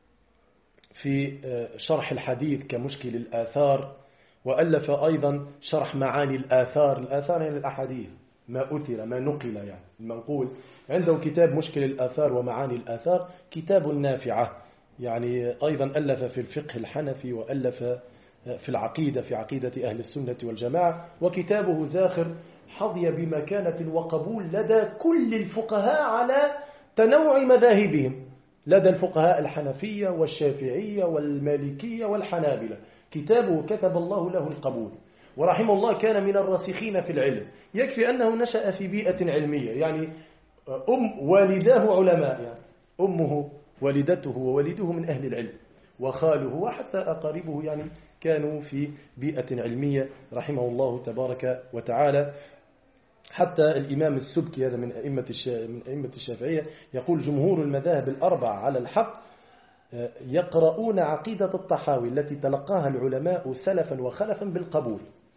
في شرح الحديث كمشكل الآثار، وألف أيضا شرح معاني الآثار، الآثار يعني الأحاديث، ما أثر ما نقل يعني المنقول. عنده كتاب مشكل الآثار ومعاني الآثار، كتاب نافعة، يعني أيضا ألف في الفقه الحنفي، وألف في العقيدة في عقيدة أهل السنة والجماعة، وكتابه زاخر حظي بمكانة وقبول لدى كل الفقهاء على تنوع مذاهبهم، لدى الفقهاء الحنفية والشافعية والمالكية والحنابلة. كتابه كتب الله له القبول، ورحمه الله كان من الراسخين في العلم. يكفي أنه نشأ في بيئة علمية، يعني أم والداه علماء، يعني أمه والدته ووالده من أهل العلم، وخاله وحتى أقاربه يعني كانوا في بيئة علمية رحمه الله تبارك وتعالى. حتى الإمام السبكي هذا من أئمة من أئمة الشافعية يقول: جمهور المذاهب الأربع على الحق يقرؤون عقيدة الطحاوي التي تلقاها العلماء سلفا وخلفا بالقبول.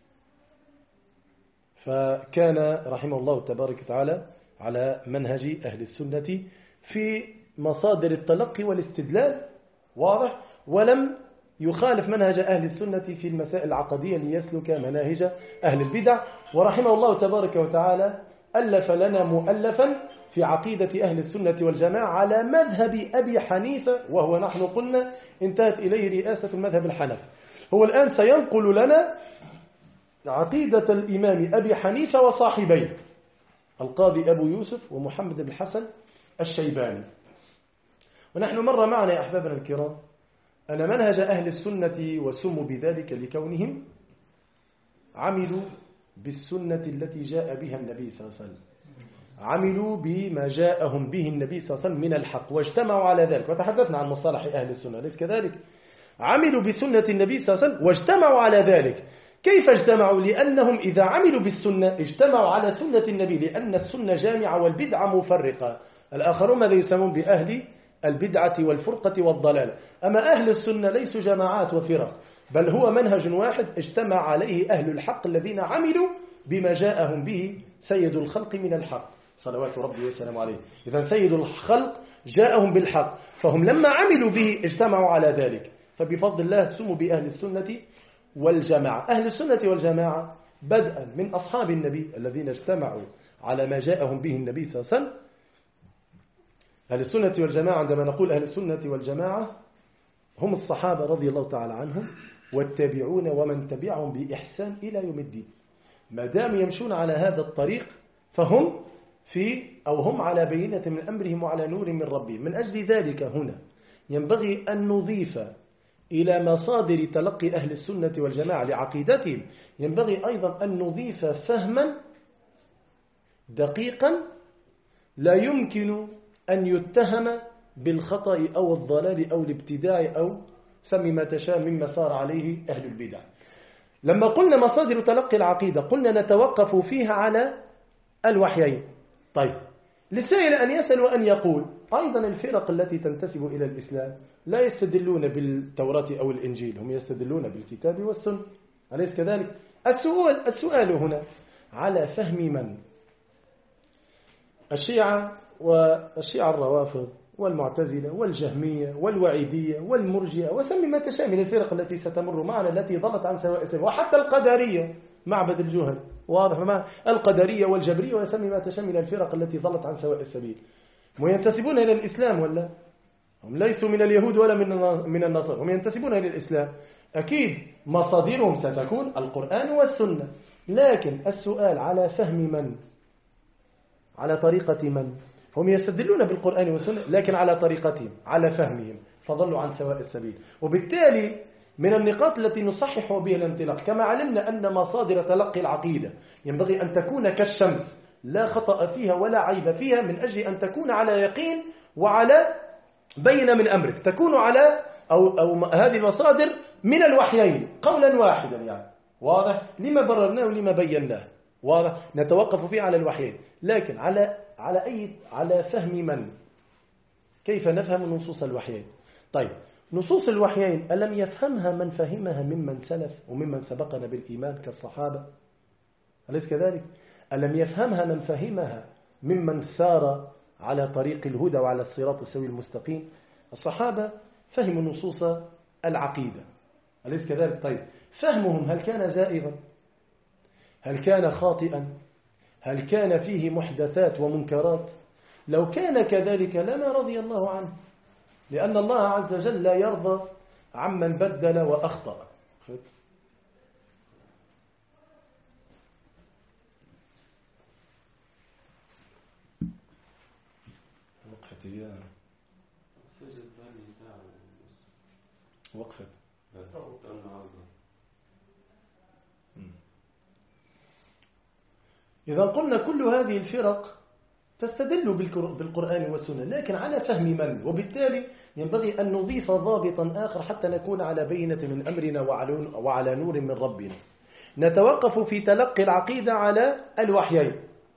فكان رحمه الله تبارك وتعالى على منهج أهل السنة في مصادر التلقي والاستدلال، واضح، ولم يخالف منهج أهل السنة في المسائل العقدية ليسلك مناهج أهل البدع. ورحمه الله تبارك وتعالى ألف لنا مؤلفا في عقيدة أهل السنة والجماعة على مذهب أبي حنيفة، وهو نحن قلنا انتهت إليه رئاسة المذهب الحنفي. هو الآن سينقل لنا عقيدة الإمام أبي حنيفة وصاحبيه القاضي أبو يوسف ومحمد بن الحسن الشيباني. ونحن مر معنا يا أحبابنا الكرام أن منهج أهل السنة وسموا بذلك لكونهم عملوا بالسنة التي جاء بها النبي صلى الله عليه وسلم، عملوا بما جاءهم به النبي صلى الله عليه وسلم من الحق واجتمعوا على ذلك. وتحدثنا عن مصطلح أهل السنة، ليس كذلك؟ عملوا بسنة النبي صلى الله عليه وسلم واجتمعوا على ذلك. كيف اجتمعوا؟ لأنهم إذا عملوا بالسنة اجتمعوا على سنة النبي، لأن السنة جامعة والبدعة مفرقة. الآخرون ماذا يسمون بأهل البدعة والفرقة والضلال، أما أهل السنة ليسوا جماعات وفرق، بل هو منهج واحد اجتمع عليه أهل الحق الذين عملوا بما جاءهم به سيد الخلق من الحق صلوات ربي وسلامه عليه. إذا سيد الخلق جاءهم بالحق، فهم لما عملوا به اجتمعوا على ذلك، فبفضل الله سموا بأهل السنة والجماعة. أهل السنة والجماعة بدءا من أصحاب النبي الذين اجتمعوا على ما جاءهم به النبي صلى الله عليه وسلم. أهل السنة والجماعة عندما نقول أهل السنة والجماعة هم الصحابة رضي الله تعالى عنهم والتابعون ومن تبعهم بإحسان إلى يوم الدين. ما دام يمشون على هذا الطريق فهم في أو هم على بينة من أمرهم وعلى نور من ربهم. من أجل ذلك هنا ينبغي أن نضيف إلى مصادر تلقي أهل السنة والجماعة لعقيدتهم، ينبغي أيضا أن نضيف فهما دقيقا لا يمكن أن يتهم بالخطأ أو الضلال أو الابتداع أو سمي ما تشاء مما صار عليه أهل البدع. لما قلنا مصادر تلقي العقيدة قلنا نتوقف فيها على الوحيين. طيب للسائل أن يسأل وأن يقول أيضا الفرق التي تنتسب إلى الإسلام لا يستدلون بالتوراة أو الإنجيل، هم يستدلون بالكتاب والسنة، أليس كذلك؟ السؤال, السؤال هنا على فهم من؟ الشيعة والشيعة الروافض والمعتزلة والجهمية والوعيدية والمرجئة وسمي ما تشاء من الفرق التي ستمر معنا التي ضلت عن سواء السبيل، وحتى القدرية معبد الجهل واضح ما القدرية والجبرية وسمي ما تشاء من الفرق التي ضلت عن سواء السبيل. هم ينتسبون إلى الإسلام ولا؟ هم ليسوا من اليهود ولا من من النصارى، هم ينتسبون إلى الإسلام. أكيد مصادرهم ستكون القرآن والسنة، لكن السؤال على فهم من؟ على طريقة من؟ هم يستدلون بالقرآن والسنة لكن على طريقتهم على فهمهم فضلوا عن سواء السبيل. وبالتالي من النقاط التي نصحح بها الانطلاق كما علمنا أن مصادر تلقي العقيدة ينبغي أن تكون كالشمس لا خطأ فيها ولا عيب فيها، من أجل أن تكون على يقين وعلى بين من أمرك، تكون على أو, أو هذه المصادر من الوحيين قولا واحدا يعني واضح، لما بررناه ولما بيناه واضح، نتوقف فيه على الوحيين، لكن على على أي على فهم من؟ كيف نفهم نصوص الوحيين؟ طيب نصوص الوحيين ألم يفهمها من فهمها ممن سلف وممن سبقنا بالإيمان كالصحابة؟ أليس كذلك؟ ألم يفهمها من فهمها ممن سار على طريق الهدى وعلى الصراط السوي المستقيم؟ الصحابة فهموا نصوص العقيدة أليس كذلك؟ طيب فهمهم هل كان زائغا؟ هل كان خاطئا؟ هل كان فيه محدثات ومنكرات؟ لو كان كذلك لما رضي الله عنه، لأن الله عز وجل لا يرضى عمن بدل وأخطأ. وقفت يا وقفت إذا قلنا كل هذه الفرق تستدل بالقرآن والسنة لكن على فهم من، وبالتالي ينبغي أن نضيف ضابطا آخر حتى نكون على بينة من أمرنا وعلى نور من ربنا. نتوقف في تلقي العقيدة على الوحيين،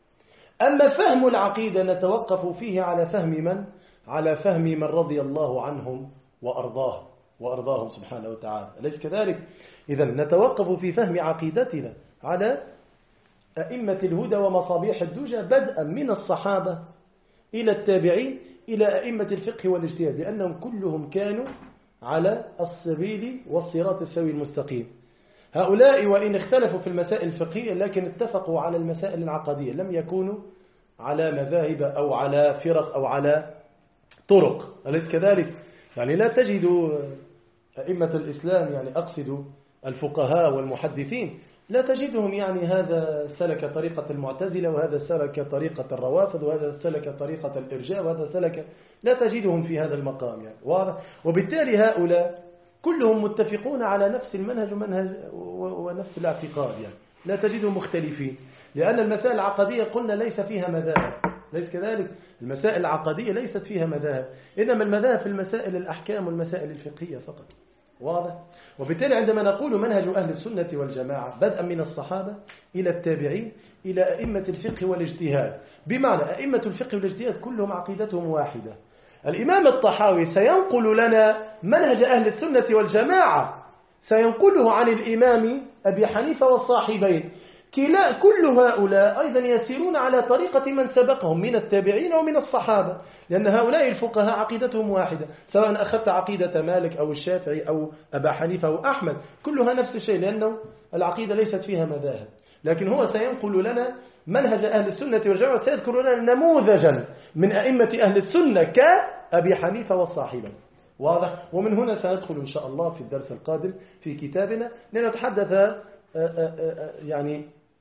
أما فهم العقيدة نتوقف فيه على فهم من؟ على فهم من رضي الله عنهم وأرضاه وأرضاهم سبحانه وتعالى، أليس كذلك؟ إذا نتوقف في فهم عقيدتنا على أئمة الهدى ومصابيح الدجى بدءا من الصحابة إلى التابعين إلى أئمة الفقه والاجتهاد، لأنهم كلهم كانوا على السبيل والصراط السوي المستقيم. هؤلاء وإن اختلفوا في المسائل الفقهية لكن اتفقوا على المسائل العقدية، لم يكونوا على مذاهب أو على فرق أو على طرق، أليس كذلك؟ يعني لا تجد أئمة الإسلام، يعني أقصد الفقهاء والمحدثين، لا تجدهم يعني هذا سلك طريقة المعتزلة وهذا سلك طريقة الروافض وهذا سلك طريقة الإرجاء وهذا سلك، لا تجدهم في هذا المقام يعني واضح. وبالتالي هؤلاء كلهم متفقون على نفس المنهج ومنهج ونفس الاعتقاد، يعني لا تجدهم مختلفين، لأن المسائل العقدية قلنا ليس فيها مذاهب، ليس كذلك؟ المسائل العقدية ليست فيها مذاهب، إنما المذاهب في المسائل الأحكام والمسائل الفقهية فقط واضح. وبالتالي عندما نقول منهج أهل السنة والجماعة بدءا من الصحابة إلى التابعين إلى أئمة الفقه والاجتهاد، بمعنى أئمة الفقه والاجتهاد كلهم عقيدتهم واحدة. الإمام الطحاوي سينقل لنا منهج أهل السنة والجماعة، سينقله عن الإمام أبي حنيفة والصاحبين، كلا كل هؤلاء أيضا يسيرون على طريقة من سبقهم من التابعين ومن الصحابة، لأن هؤلاء الفقهاء عقيدتهم واحدة، سواء أخذت عقيدة مالك أو الشافعي أو أبا حنيفة أو أحمد كلها نفس الشيء، لأنه العقيدة ليست فيها مذاهب. لكن هو سينقل لنا منهج أهل السنة والجماعة، سيذكر لنا نموذجا من أئمة أهل السنة كأبي حنيفة والصاحبين واضح. ومن هنا سندخل إن شاء الله في الدرس القادم في كتابنا لنتحدث يعني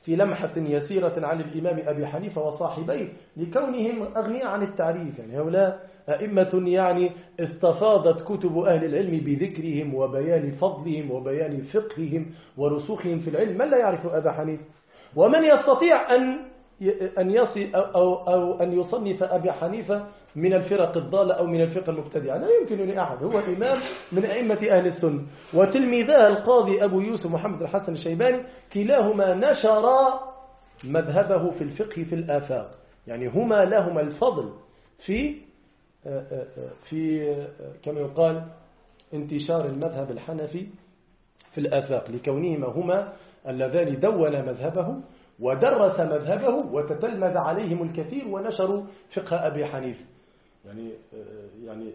في لمحة يسيرة عن الإمام أبي حنيفة وصاحبيه لكونهم أغنياء عن التعريف. يعني هؤلاء أئمة يعني استفاضت كتب أهل العلم بذكرهم وبيان فضلهم وبيان فقههم ورسوخهم في العلم. من لا يعرف أبا حنيفة؟ ومن يستطيع أن أن يصي أو, أو أن يصنف أبي حنيفة من الفرق الضالة أو من الفرق المبتدعة؟ لا يمكن لأحد. هو إمام من أئمة أهل السنة. وتلميذه القاضي أبو يوسف محمد الحسن الشيباني كلاهما نشر مذهبه في الفقه في الآفاق. يعني هما لهما الفضل في في كما يقال انتشار المذهب الحنفي في الآفاق، لكونهما هما اللذان دون مذهبه ودرس مذهبه وتتلمذ عليهم الكثير ونشروا فقه أبي حنيفة. يعني يعني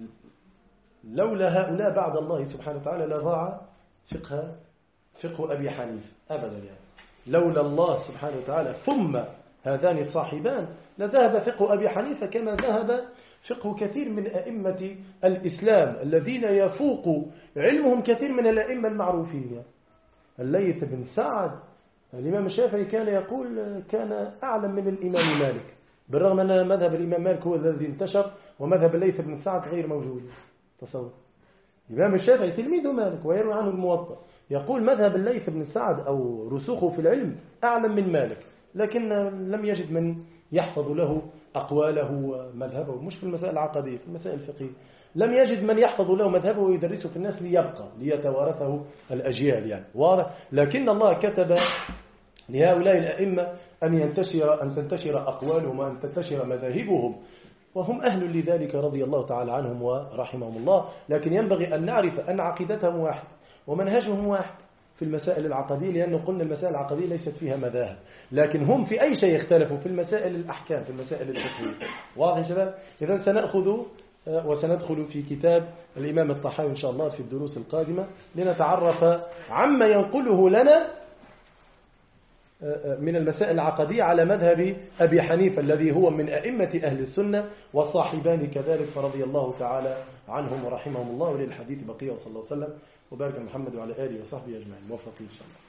لولا هؤلاء بعد الله سبحانه وتعالى لضاع فقه فقه أبي حنيفة أبدا. يعني لولا الله سبحانه وتعالى ثم هذان الصاحبان لذهب فقه أبي حنيفة كما ذهب فقه كثير من أئمة الإسلام الذين يفوق علمهم كثير من الأئمة المعروفين. يعني الليث بن سعد الإمام الشافعي كان يقول كان أعلم من الإمام مالك، بالرغم أن مذهب الإمام مالك هو الذي انتشر ومذهب الليث بن سعد غير موجود. تصور الإمام الشافعي تلميذ مالك ويروي عنه الموطأ، يقول مذهب الليث بن سعد أو رسوخه في العلم أعلم من مالك، لكن لم يجد من يحفظ له أقواله ومذهبه، مش في المسائل العقدية، في المسائل الفقهية لم يجد من يحفظ له مذهبه ويدرسه في الناس ليبقى ليتوارثه الأجيال. يعني واضح. لكن الله كتب لهؤلاء الأئمة أن ينتشر أن تنتشر أقوالهم وأن تنتشر مذاهبهم، وهم أهل لذلك رضي الله تعالى عنهم ورحمهم الله. لكن ينبغي أن نعرف أن عقيدتهم واحد ومنهجهم واحد في المسائل العقدية، لأنه قلنا المسائل العقدية ليست فيها مذاهب، لكن هم في أي شيء يختلفوا في المسائل الأحكام في المسائل الفقهية. واضح يا شباب؟ إذن سنأخذ وسندخل في كتاب الإمام الطحاوي إن شاء الله في الدروس القادمة لنتعرف عما ينقله لنا من المسائل العقدية على مذهب أبي حنيفة الذي هو من أئمة أهل السنة وصاحبان كذلك فرضي الله تعالى عنهم ورحمهم الله. وللحديث بقية وصلى الله وسلم وبارك محمد وعلى آله وصحبه أجمعين. موفقين إن شاء الله.